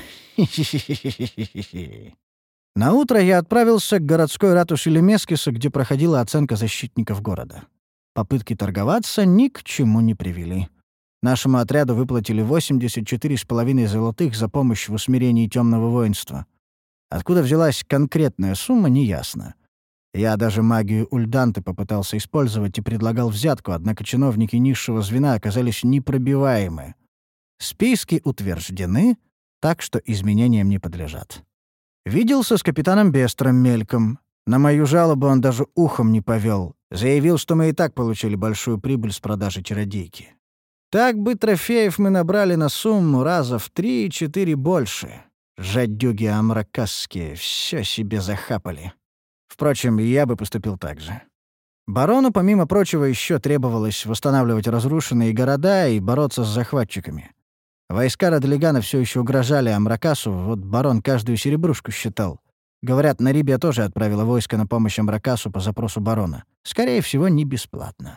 Наутро я отправился к городской ратуше Лемескиса, где проходила оценка защитников города. Попытки торговаться ни к чему не привели. Нашему отряду выплатили восемьдесят четыре с половиной золотых за помощь в усмирении темного воинства. Откуда взялась конкретная сумма, неясно. Я даже магию Ульданты попытался использовать и предлагал взятку, однако чиновники низшего звена оказались непробиваемы. Списки утверждены, так что изменениям не подлежат. Виделся с капитаном Бестром мельком. На мою жалобу он даже ухом не повел. Заявил, что мы и так получили большую прибыль с продажи чародейки. Так бы трофеев мы набрали на сумму раза в три-четыре больше. Жадюги амракасские все себе захапали. Впрочем, я бы поступил так же. Барону, помимо прочего, еще требовалось восстанавливать разрушенные города и бороться с захватчиками. Войска Радлигана все еще угрожали Амракасу, вот барон каждую серебрушку считал. Говорят, Нарибия тоже отправила войско на помощь Амракасу по запросу барона. Скорее всего, не бесплатно.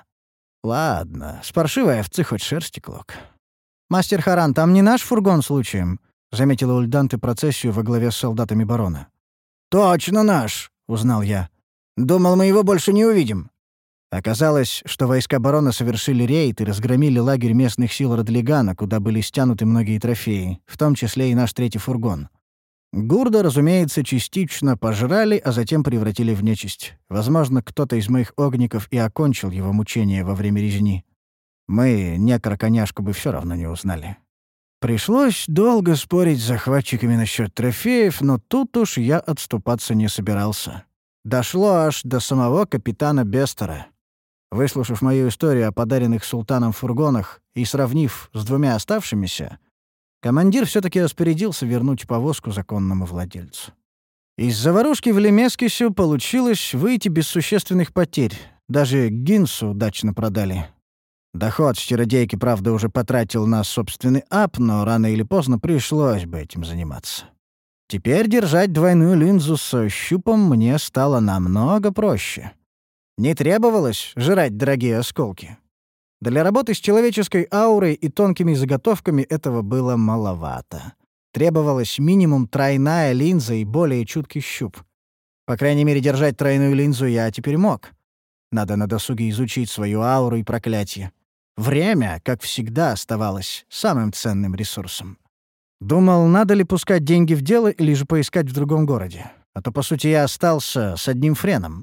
Ладно, с паршивой овцы хоть шерсти клок. «Мастер Харан, там не наш фургон случаем?» — заметила Ульданты процессию во главе с солдатами барона. «Точно наш!» — узнал я. «Думал, мы его больше не увидим». Оказалось, что войска барона совершили рейд и разгромили лагерь местных сил Радлигана, куда были стянуты многие трофеи, в том числе и наш третий фургон. Гурда, разумеется, частично пожрали, а затем превратили в нечисть. Возможно, кто-то из моих огников и окончил его мучения во время резни. Мы некроконяшку бы все равно не узнали. Пришлось долго спорить с захватчиками насчет трофеев, но тут уж я отступаться не собирался. Дошло аж до самого капитана Бестера. Выслушав мою историю о подаренных султаном фургонах и сравнив с двумя оставшимися, командир все-таки распорядился вернуть повозку законному владельцу. Из заварушки в Лемескисе получилось выйти без существенных потерь. Даже Гинсу удачно продали. Доход с чародейки, правда, уже потратил на собственный ап, но рано или поздно пришлось бы этим заниматься. Теперь держать двойную линзу со щупом мне стало намного проще. Не требовалось жрать дорогие осколки. Для работы с человеческой аурой и тонкими заготовками этого было маловато. Требовалась минимум тройная линза и более чуткий щуп. По крайней мере, держать тройную линзу я теперь мог. Надо на досуге изучить свою ауру и проклятие. Время, как всегда, оставалось самым ценным ресурсом. Думал, надо ли пускать деньги в дело или же поискать в другом городе. А то, по сути, я остался с одним френом.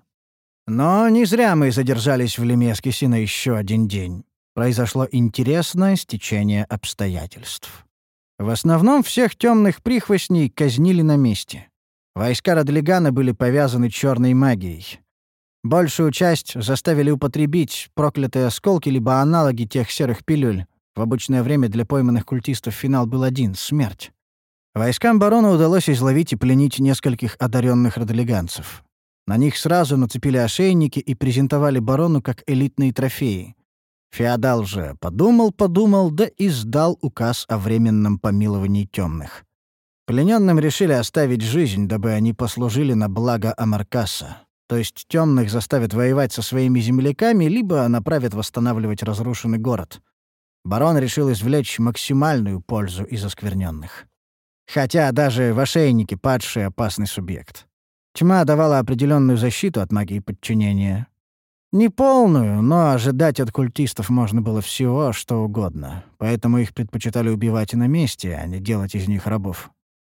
Но не зря мы задержались в Лемескисе на еще один день. Произошло интересное стечение обстоятельств. В основном всех темных прихвостней казнили на месте. Войска Радлигана были повязаны черной магией. Большую часть заставили употребить проклятые осколки либо аналоги тех серых пилюль. В обычное время для пойманных культистов финал был один — смерть. Войскам барона удалось изловить и пленить нескольких одаренных родолеганцев. На них сразу нацепили ошейники и презентовали барону как элитные трофеи. Феодал же подумал-подумал, да и сдал указ о временном помиловании темных. Плененным решили оставить жизнь, дабы они послужили на благо Амаркаса. То есть темных заставят воевать со своими земляками, либо направят восстанавливать разрушенный город. Барон решил извлечь максимальную пользу из оскверненных. Хотя даже в ошейнике падший опасный субъект. Тьма давала определенную защиту от магии подчинения. Не полную, но ожидать от культистов можно было всего, что угодно. Поэтому их предпочитали убивать на месте, а не делать из них рабов.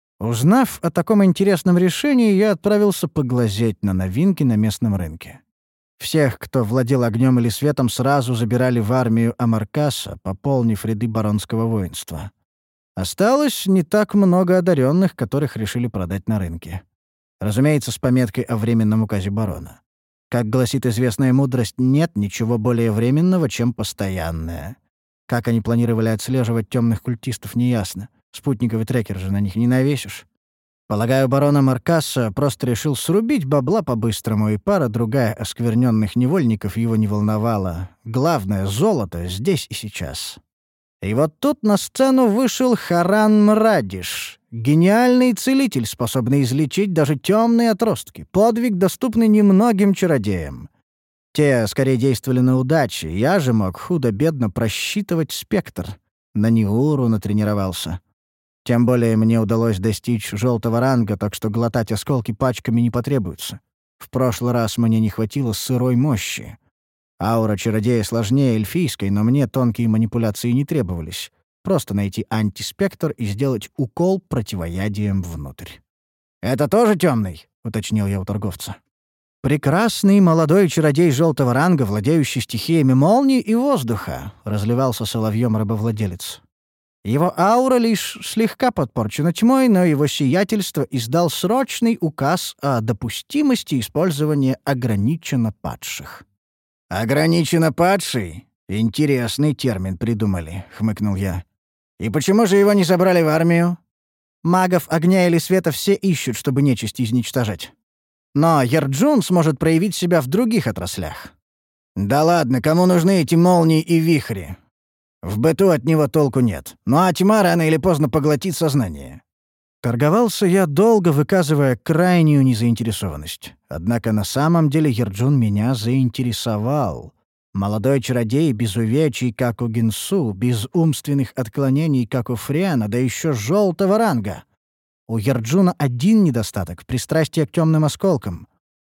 Узнав о таком интересном решении, я отправился поглазеть на новинки на местном рынке. Всех, кто владел огнем или светом, сразу забирали в армию Амаркаса, пополнив ряды баронского воинства. Осталось не так много одаренных, которых решили продать на рынке. Разумеется, с пометкой о временном указе барона. Как гласит известная мудрость, нет ничего более временного, чем постоянное. Как они планировали отслеживать темных культистов, неясно. Спутниковый трекер же на них не навесишь. Полагаю, барона Маркаса просто решил срубить бабла по-быстрому, и пара-другая оскверненных невольников его не волновала. Главное — золото здесь и сейчас. И вот тут на сцену вышел Харан Мрадиш, гениальный целитель, способный излечить даже темные отростки, подвиг, доступный немногим чародеям. Те скорее действовали на удачу, я же мог худо-бедно просчитывать спектр. На Ниуру натренировался. Тем более мне удалось достичь желтого ранга, так что глотать осколки пачками не потребуется. В прошлый раз мне не хватило сырой мощи. Аура чародея сложнее эльфийской, но мне тонкие манипуляции не требовались. Просто найти антиспектр и сделать укол противоядием внутрь. «Это тоже темный?» — уточнил я у торговца. «Прекрасный молодой чародей желтого ранга, владеющий стихиями молнии и воздуха», — разливался соловьем рабовладелец. Его аура лишь слегка подпорчена тьмой, но его сиятельство издал срочный указ о допустимости использования ограниченно падших. «Ограниченно падший? Интересный термин придумали», — хмыкнул я. «И почему же его не забрали в армию?» «Магов огня или света все ищут, чтобы нечисть изничтожать. Но Ярджун сможет проявить себя в других отраслях». «Да ладно, кому нужны эти молнии и вихри? В быту от него толку нет. Ну а тьма рано или поздно поглотит сознание». Торговался я долго, выказывая крайнюю незаинтересованность. Однако на самом деле Ярджун меня заинтересовал. Молодой чародей без увечий, как у Гинсу, без умственных отклонений, как у Фриана, да еще желтого ранга. У Ярджуна один недостаток — пристрастие к темным осколкам.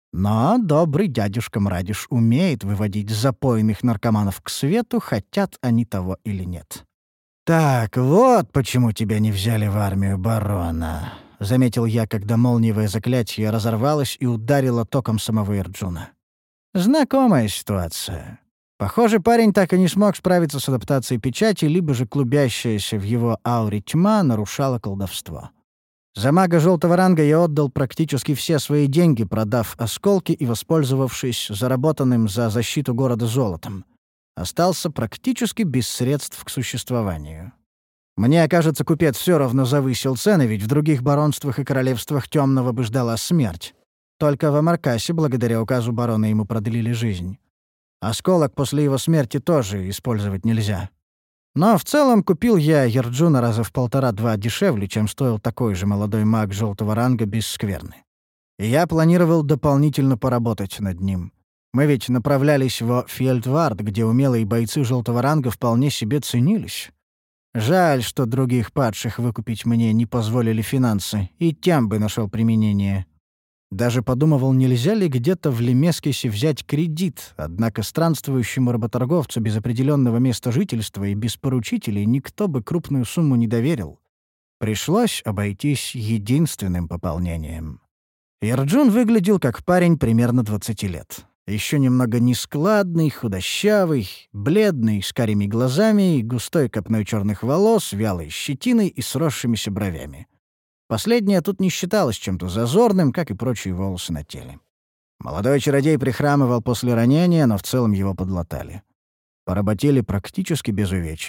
Но добрый дядюшка Мрадиш умеет выводить запойных наркоманов к свету, хотят они того или нет. «Так, вот почему тебя не взяли в армию барона», — заметил я, когда молниевое заклятие разорвалось и ударило током самого Ярджуна. Знакомая ситуация. Похоже, парень так и не смог справиться с адаптацией печати, либо же клубящаяся в его ауре тьма нарушала колдовство. За мага желтого ранга я отдал практически все свои деньги, продав осколки и воспользовавшись заработанным за защиту города золотом. Остался практически без средств к существованию. Мне, кажется, купец все равно завысил цены, ведь в других баронствах и королевствах темного бы ждала смерть. Только в Амаркасе, благодаря указу барона, ему продлили жизнь. Осколок после его смерти тоже использовать нельзя. Но в целом купил я Ярджуна раза в полтора-два дешевле, чем стоил такой же молодой маг желтого ранга без скверны. И я планировал дополнительно поработать над ним. Мы ведь направлялись во Фельдвард, где умелые бойцы желтого ранга вполне себе ценились. Жаль, что других падших выкупить мне не позволили финансы, и тем бы нашел применение. Даже подумывал, нельзя ли где-то в Лемескисе взять кредит, однако странствующему работорговцу без определенного места жительства и без поручителей никто бы крупную сумму не доверил. Пришлось обойтись единственным пополнением. Ярджун выглядел как парень примерно двадцати лет. Еще немного нескладный, худощавый, бледный, с карими глазами и густой копной черных волос, вялой щетиной и сросшимися бровями. Последнее тут не считалось чем-то зазорным, как и прочие волосы на теле. Молодой чародей прихрамывал после ранения, но в целом его подлатали. Поработили практически без увечий.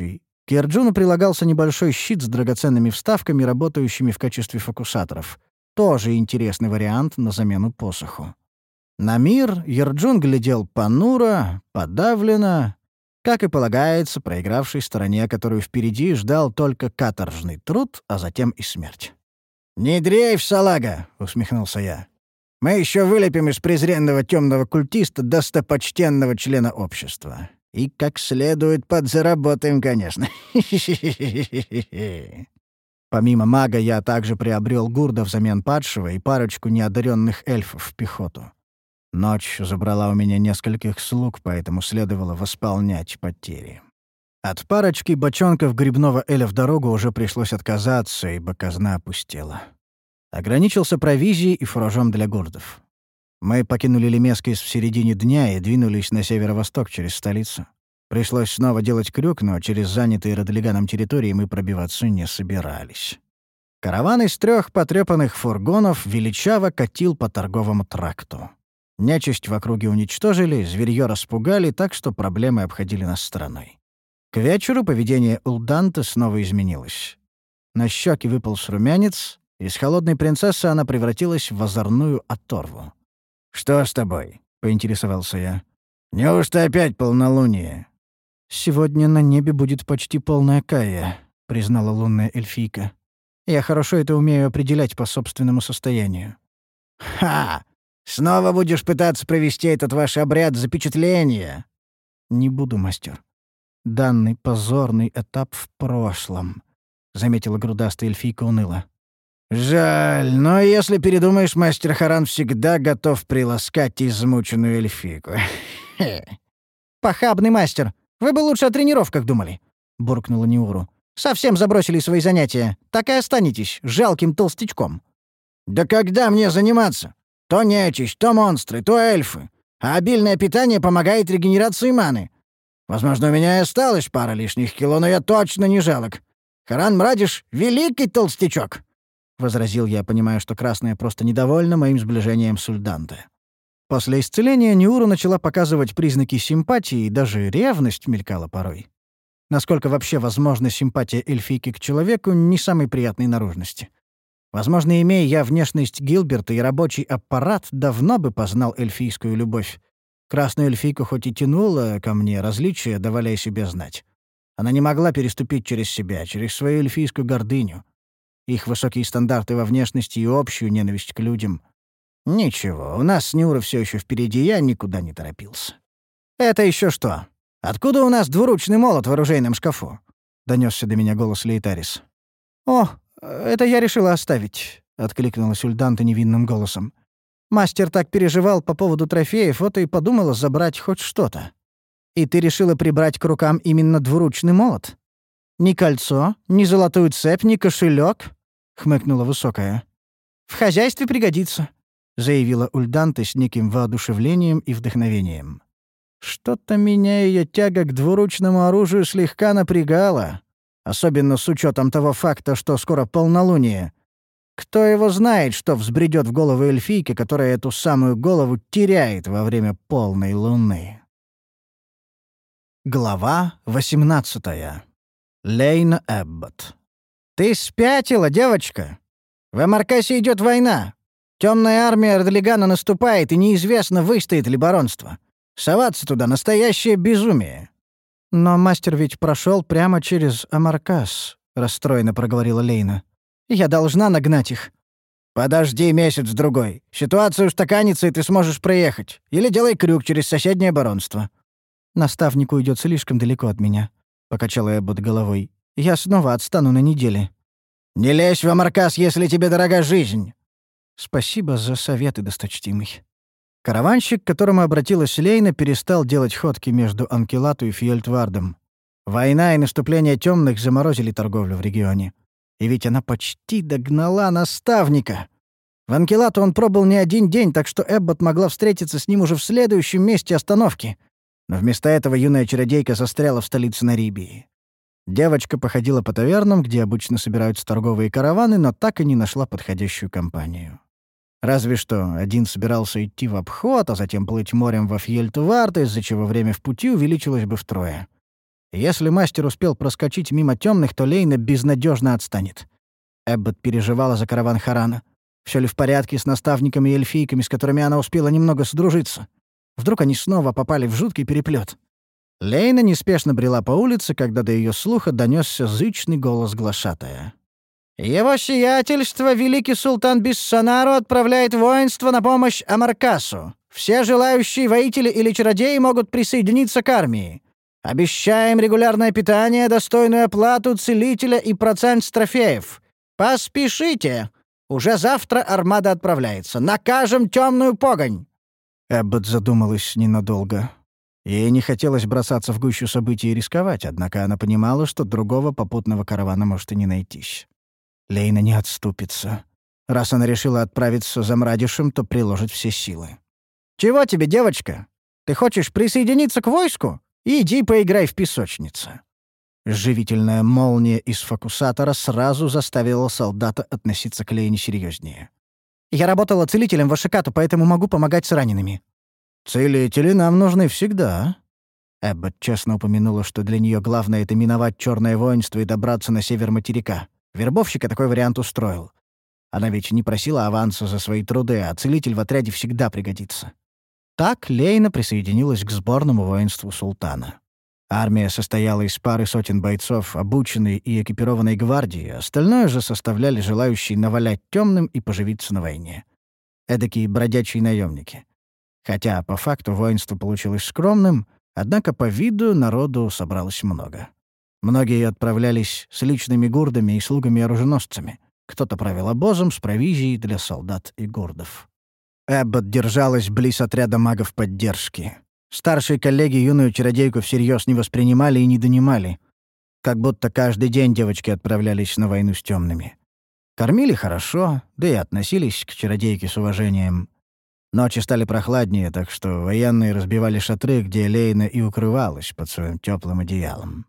К Ярджуну прилагался небольшой щит с драгоценными вставками, работающими в качестве фокусаторов. Тоже интересный вариант на замену посоху. На мир Ярджун глядел понуро, подавленно, как и полагается проигравшей стороне, которую впереди ждал только каторжный труд, а затем и смерть. «Не дрейф, салага!» — усмехнулся я. «Мы еще вылепим из презренного темного культиста достопочтенного члена общества. И как следует подзаработаем, конечно. Помимо мага я также приобрел Гурда взамен падшего и парочку неодаренных эльфов в пехоту. Ночь забрала у меня нескольких слуг, поэтому следовало восполнять потери. От парочки бочонков грибного эля в дорогу уже пришлось отказаться, ибо казна опустела. Ограничился провизией и фуражом для гурдов. Мы покинули Лемескис в середине дня и двинулись на северо-восток через столицу. Пришлось снова делать крюк, но через занятые Родлиганом территории мы пробиваться не собирались. Караван из трех потрепанных фургонов величаво катил по торговому тракту. Нечисть в округе уничтожили, зверьё распугали, так что проблемы обходили нас стороной. К вечеру поведение Улданты снова изменилось. На щеки выполз румянец, из холодной принцессы она превратилась в озорную оторву. «Что с тобой?» — поинтересовался я. «Неужто опять полнолуние?» «Сегодня на небе будет почти полная Кая», — признала лунная эльфийка. «Я хорошо это умею определять по собственному состоянию». «Ха! Снова будешь пытаться провести этот ваш обряд запечатления?» «Не буду, мастер. Данный позорный этап в прошлом», — заметила грудастая эльфийка уныло. «Жаль, но если передумаешь, мастер Харан всегда готов приласкать измученную эльфийку». «Похабный мастер, вы бы лучше о тренировках думали», — буркнула Неуру. «Совсем забросили свои занятия. Так и останетесь жалким толстячком». «Да когда мне заниматься? То нечисть, то монстры, то эльфы. А обильное питание помогает регенерации маны. Возможно, у меня и осталось пара лишних кило, но я точно не жалок. Харан Мрадиш — великий толстячок», — возразил я, понимая, что Красная просто недовольна моим сближением с Ульданте. После исцеления Неуру начала показывать признаки симпатии, и даже ревность мелькала порой. Насколько вообще возможна симпатия эльфийки к человеку, не самой приятной наружности. Возможно, имея я внешность Гилберта и рабочий аппарат, давно бы познал эльфийскую любовь. Красную эльфийку хоть и тянула ко мне, различия давали о себе знать. Она не могла переступить через себя, через свою эльфийскую гордыню. Их высокие стандарты во внешности и общую ненависть к людям. Ничего, у нас с Нюра все еще впереди, я никуда не торопился. «Это еще что? Откуда у нас двуручный молот в оружейном шкафу?» — донесся до меня голос Лейтарис. «О, это я решила оставить», — откликнулась Ульданта невинным голосом. «Мастер так переживал по поводу трофеев, вот и подумала забрать хоть что-то. И ты решила прибрать к рукам именно двуручный молот? Ни кольцо, ни золотую цепь, ни кошелек?» — хмыкнула высокая. «В хозяйстве пригодится», — заявила Ульданта с неким воодушевлением и вдохновением. Что-то меня ее тяга к двуручному оружию слегка напрягала, особенно с учетом того факта, что скоро полнолуние. Кто его знает, что взбредет в голову эльфийки, которая эту самую голову теряет во время полной луны. Глава восемнадцатая. Лейна Эбботт. «Ты спятила, девочка? В Амаркасе идет война. Темная армия Родлигана наступает, и неизвестно, выстоит ли баронство. Соваться туда — настоящее безумие». «Но мастер ведь прошел прямо через Амаркас», — расстроенно проговорила Лейна. «Я должна нагнать их». «Подожди месяц-другой. Ситуация устаканится, и ты сможешь проехать. Или делай крюк через соседнее баронство». «Наставник уйдет слишком далеко от меня», — покачала Эббот головой. «Я снова отстану на неделе». «Не лезь в Амаркас, если тебе дорога жизнь». «Спасибо за советы, досточтимый». Караванщик, к которому обратилась Лейна, перестал делать ходки между Анкелату и Фьельтвардом. Война и наступление темных заморозили торговлю в регионе. И ведь она почти догнала наставника. В Анкелату он пробыл не один день, так что Эббот могла встретиться с ним уже в следующем месте остановки. Но вместо этого юная чародейка застряла в столице Нарибии. Девочка походила по тавернам, где обычно собираются торговые караваны, но так и не нашла подходящую компанию. Разве что один собирался идти в обход, а затем плыть морем во Фьельтвард, из-за чего время в пути увеличилось бы втрое. Если мастер успел проскочить мимо темных, то Лейна безнадежно отстанет. Эббот переживала за караван Харана. Все ли в порядке с наставниками и эльфийками, с которыми она успела немного содружиться? Вдруг они снова попали в жуткий переплет. Лейна неспешно брела по улице, когда до ее слуха донесся зычный голос глашатая. «Его сиятельство, великий султан Биссонару, отправляет воинство на помощь Амаркасу. Все желающие воители или чародеи могут присоединиться к армии. Обещаем регулярное питание, достойную оплату целителя и процент с трофеев. Поспешите! Уже завтра армада отправляется. Накажем темную погонь!» Эббот задумалась ненадолго. Ей не хотелось бросаться в гущу событий и рисковать, однако она понимала, что другого попутного каравана может и не найтись. Лейна не отступится. Раз она решила отправиться за Мрадишем, то приложит все силы. «Чего тебе, девочка? Ты хочешь присоединиться к войску? Иди поиграй в песочнице». Живительная молния из фокусатора сразу заставила солдата относиться к Лейне серьезнее. «Я работала целителем в Ашикату, поэтому могу помогать с ранеными». «Целители нам нужны всегда». Эббот честно упомянула, что для нее главное — это миновать черное воинство и добраться на север материка. Вербовщика такой вариант устроил. Она ведь не просила аванса за свои труды, а целитель в отряде всегда пригодится. Так Лейна присоединилась к сборному воинству султана. Армия состояла из пары сотен бойцов, обученной и экипированной гвардии, остальное же составляли желающие навалять темным и поживиться на войне. Эдакие бродячие наемники. Хотя по факту воинство получилось скромным, однако по виду народу собралось много. Многие отправлялись с личными гурдами и слугами-оруженосцами. Кто-то правил обозом с провизией для солдат и гурдов. Эббот держалась близ отряда магов поддержки. Старшие коллеги юную чародейку всерьез не воспринимали и не донимали. Как будто каждый день девочки отправлялись на войну с темными. Кормили хорошо, да и относились к чародейке с уважением. Ночи стали прохладнее, так что военные разбивали шатры, где Лейна и укрывалась под своим теплым одеялом.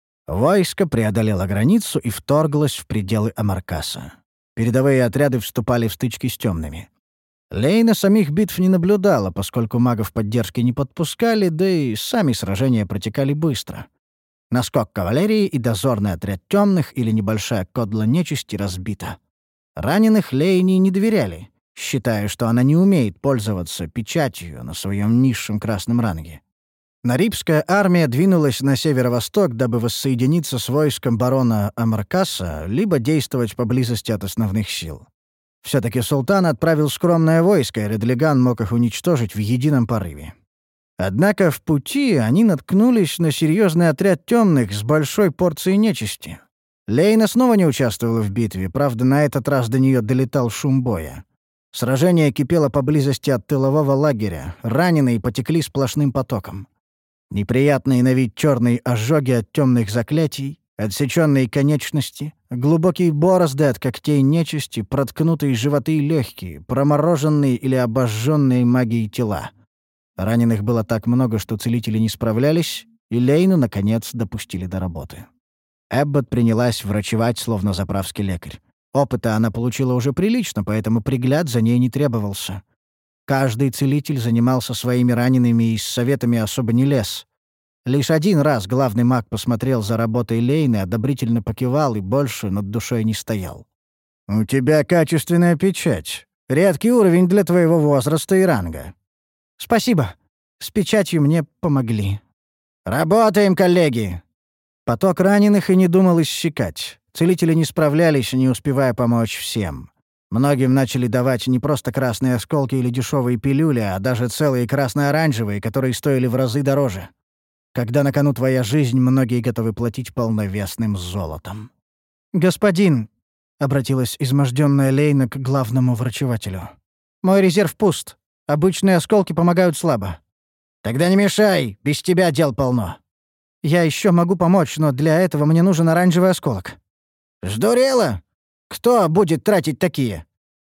Войско преодолело границу и вторглось в пределы Амаркаса. Передовые отряды вступали в стычки с темными. Лейна самих битв не наблюдала, поскольку магов поддержки не подпускали, да и сами сражения протекали быстро. Наскок кавалерии и дозорный отряд темных или небольшая кодла нечисти разбита. Раненых Лейне не доверяли, считая, что она не умеет пользоваться печатью на своем низшем красном ранге. Нарибская армия двинулась на северо-восток, дабы воссоединиться с войском барона Амаркаса, либо действовать поблизости от основных сил. Все-таки султан отправил скромное войско, и Редлиган мог их уничтожить в едином порыве. Однако в пути они наткнулись на серьезный отряд темных с большой порцией нечисти. Лейна снова не участвовала в битве, правда, на этот раз до нее долетал шум боя. Сражение кипело поблизости от тылового лагеря, раненые потекли сплошным потоком. Неприятные на вид черные ожоги от темных заклятий, отсеченные конечности, глубокие борозды от когтей нечисти, проткнутые животы и легкие, промороженные или обожженные магией тела. Раненых было так много, что целители не справлялись, и Лейну, наконец, допустили до работы. Эббот принялась врачевать, словно заправский лекарь. Опыта она получила уже прилично, поэтому пригляд за ней не требовался. Каждый целитель занимался своими ранеными и с советами особо не лез. Лишь один раз главный маг посмотрел за работой Лейны, одобрительно покивал и больше над душой не стоял. «У тебя качественная печать. Редкий уровень для твоего возраста и ранга». «Спасибо. С печатью мне помогли». «Работаем, коллеги!» Поток раненых и не думал иссякать. Целители не справлялись, не успевая помочь всем. Многим начали давать не просто красные осколки или дешевые пилюли, а даже целые красно-оранжевые, которые стоили в разы дороже. Когда на кону твоя жизнь, многие готовы платить полновесным золотом. «Господин», — обратилась измождённая Лейна к главному врачевателю, — «мой резерв пуст. Обычные осколки помогают слабо». «Тогда не мешай, без тебя дел полно». «Я еще могу помочь, но для этого мне нужен оранжевый осколок». «Сдурела? Кто будет тратить такие?»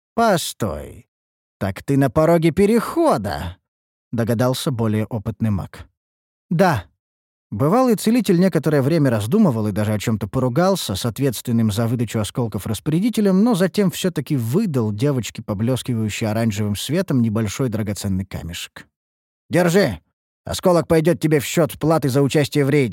«Постой. Так ты на пороге перехода», — догадался более опытный маг. «Да». Бывалый целитель некоторое время раздумывал и даже о чем-то поругался с ответственным за выдачу осколков распорядителем, но затем все-таки выдал девочке, поблескивающий оранжевым светом, небольшой драгоценный камешек. «Держи. Осколок пойдет тебе в счет платы за участие в рейде.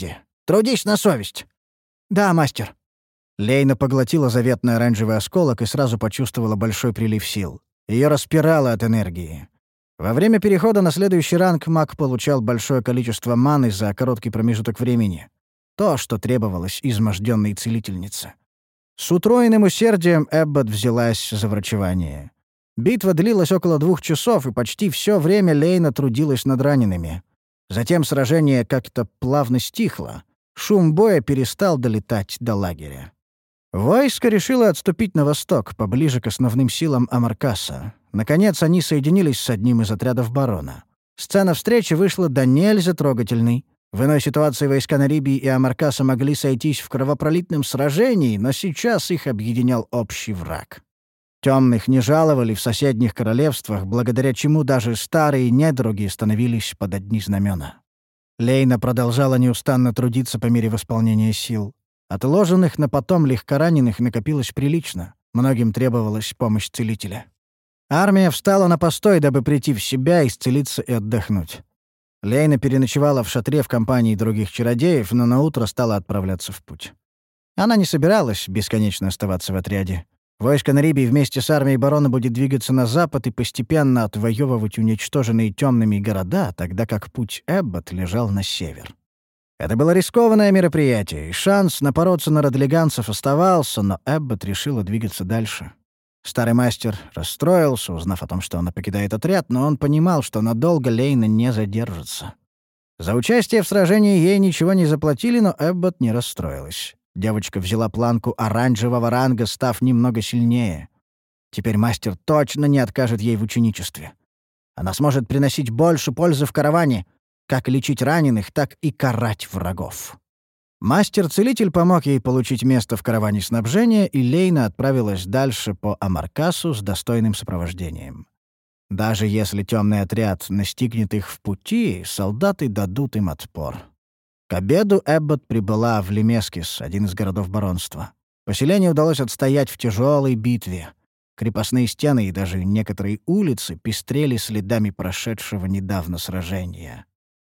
Трудись на совесть!» «Да, мастер». Лейна поглотила заветный оранжевый осколок и сразу почувствовала большой прилив сил. Ее распирало от энергии. Во время перехода на следующий ранг маг получал большое количество маны за короткий промежуток времени. То, что требовалось изможденной целительнице. С утроенным усердием Эббот взялась за врачевание. Битва длилась около двух часов, и почти все время Лейна трудилась над ранеными. Затем сражение как-то плавно стихло. Шум боя перестал долетать до лагеря. Войско решило отступить на восток, поближе к основным силам Амаркаса. Наконец, они соединились с одним из отрядов барона. Сцена встречи вышла до нельзя трогательной. В иной ситуации войска Нарибии и Амаркаса могли сойтись в кровопролитном сражении, но сейчас их объединял общий враг. Темных не жаловали в соседних королевствах, благодаря чему даже старые недруги становились под одни знамена. Лейна продолжала неустанно трудиться по мере восполнения сил. Отложенных на потом легкораненых накопилось прилично. Многим требовалась помощь целителя. Армия встала на постой, дабы прийти в себя, исцелиться и отдохнуть. Лейна переночевала в шатре в компании других чародеев, но наутро стала отправляться в путь. Она не собиралась бесконечно оставаться в отряде. Войско Нарибии вместе с армией барона будет двигаться на запад и постепенно отвоевывать уничтоженные темными города, тогда как путь Эббот лежал на север. Это было рискованное мероприятие, и шанс напороться на родлиганцев оставался, но Эббот решила двигаться дальше. Старый мастер расстроился, узнав о том, что она покидает отряд, но он понимал, что надолго Лейна не задержится. За участие в сражении ей ничего не заплатили, но Эббот не расстроилась. Девочка взяла планку оранжевого ранга, став немного сильнее. Теперь мастер точно не откажет ей в ученичестве. Она сможет приносить больше пользы в караване, как лечить раненых, так и карать врагов. Мастер-целитель помог ей получить место в караване снабжения, и Лейна отправилась дальше по Амаркасу с достойным сопровождением. Даже если темный отряд настигнет их в пути, солдаты дадут им отпор. К обеду Эббот прибыла в Лемескис, один из городов баронства. Поселение удалось отстоять в тяжелой битве. Крепостные стены и даже некоторые улицы пестрели следами прошедшего недавно сражения.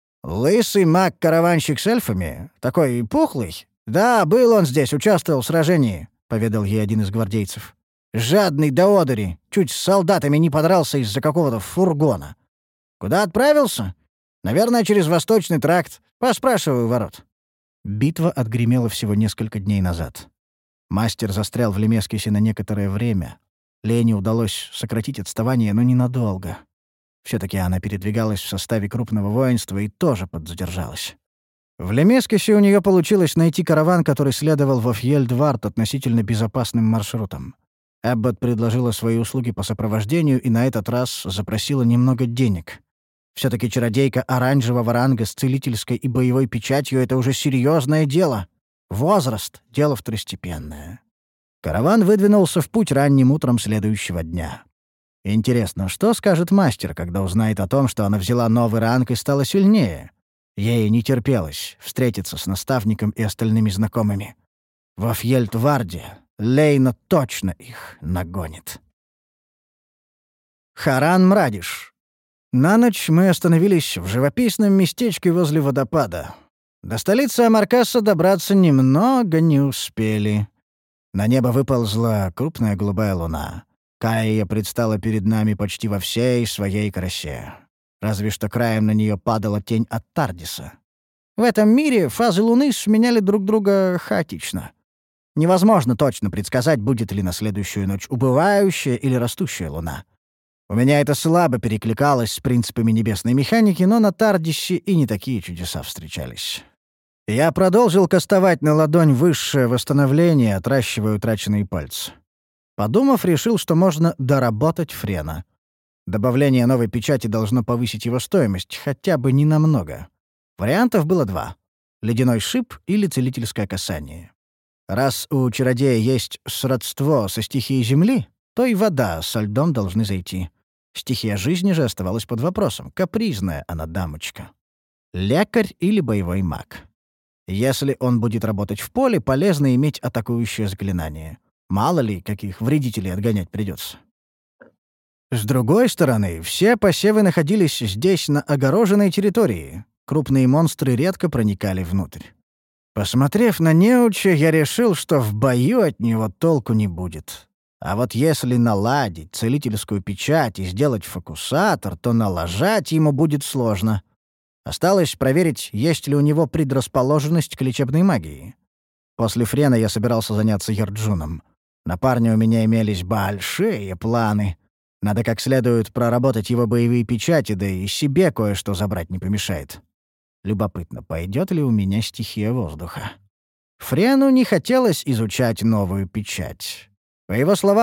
«Лысый маг-караванщик с эльфами? Такой пухлый? Да, был он здесь, участвовал в сражении», — поведал ей один из гвардейцев. «Жадный до одури, чуть с солдатами не подрался из-за какого-то фургона. Куда отправился? Наверное, через Восточный тракт. Поспрашиваю ворот». Битва отгремела всего несколько дней назад. Мастер застрял в Лемескисе на некоторое время. Лене удалось сократить отставание, но ненадолго. Все-таки она передвигалась в составе крупного воинства и тоже подзадержалась. В Лемескисе у нее получилось найти караван, который следовал во Фьельдвард относительно безопасным маршрутом. Эббот предложила свои услуги по сопровождению и на этот раз запросила немного денег. Все-таки чародейка оранжевого ранга с целительской и боевой печатью — это уже серьезное дело. Возраст — дело второстепенное. Караван выдвинулся в путь ранним утром следующего дня. Интересно, что скажет мастер, когда узнает о том, что она взяла новый ранг и стала сильнее? Ей не терпелось встретиться с наставником и остальными знакомыми. Во Фьельдварде Лейна точно их нагонит. Харан Мрадиш. На ночь мы остановились в живописном местечке возле водопада. До столицы Амаркаса добраться немного не успели. На небо выползла крупная голубая луна. Каия предстала перед нами почти во всей своей красе. Разве что краем на нее падала тень от Тардиса. В этом мире фазы Луны сменяли друг друга хаотично. Невозможно точно предсказать, будет ли на следующую ночь убывающая или растущая Луна. У меня это слабо перекликалось с принципами небесной механики, но на Тардисе и не такие чудеса встречались. Я продолжил кастовать на ладонь высшее восстановление, отращивая утраченные пальцы. Подумав, решил, что можно доработать Френа. Добавление новой печати должно повысить его стоимость, хотя бы ненамного. Вариантов было два — ледяной шип или целительское касание. Раз у чародея есть сродство со стихией земли, то и вода со льдом должны зайти. Стихия жизни же оставалась под вопросом. Капризная она дамочка. Лекарь или боевой маг. Если он будет работать в поле, полезно иметь атакующее заклинание. Мало ли, каких вредителей отгонять придется. С другой стороны, все посевы находились здесь, на огороженной территории. Крупные монстры редко проникали внутрь. Посмотрев на неуча, я решил, что в бою от него толку не будет. А вот если наладить целительскую печать и сделать фокусатор, то налажать ему будет сложно. Осталось проверить, есть ли у него предрасположенность к лечебной магии. После Френа я собирался заняться Ярджуном. На парня у меня имелись большие планы. Надо как следует проработать его боевые печати, да и себе кое-что забрать не помешает. Любопытно, пойдет ли у меня стихия воздуха. Френу не хотелось изучать новую печать. По его словам,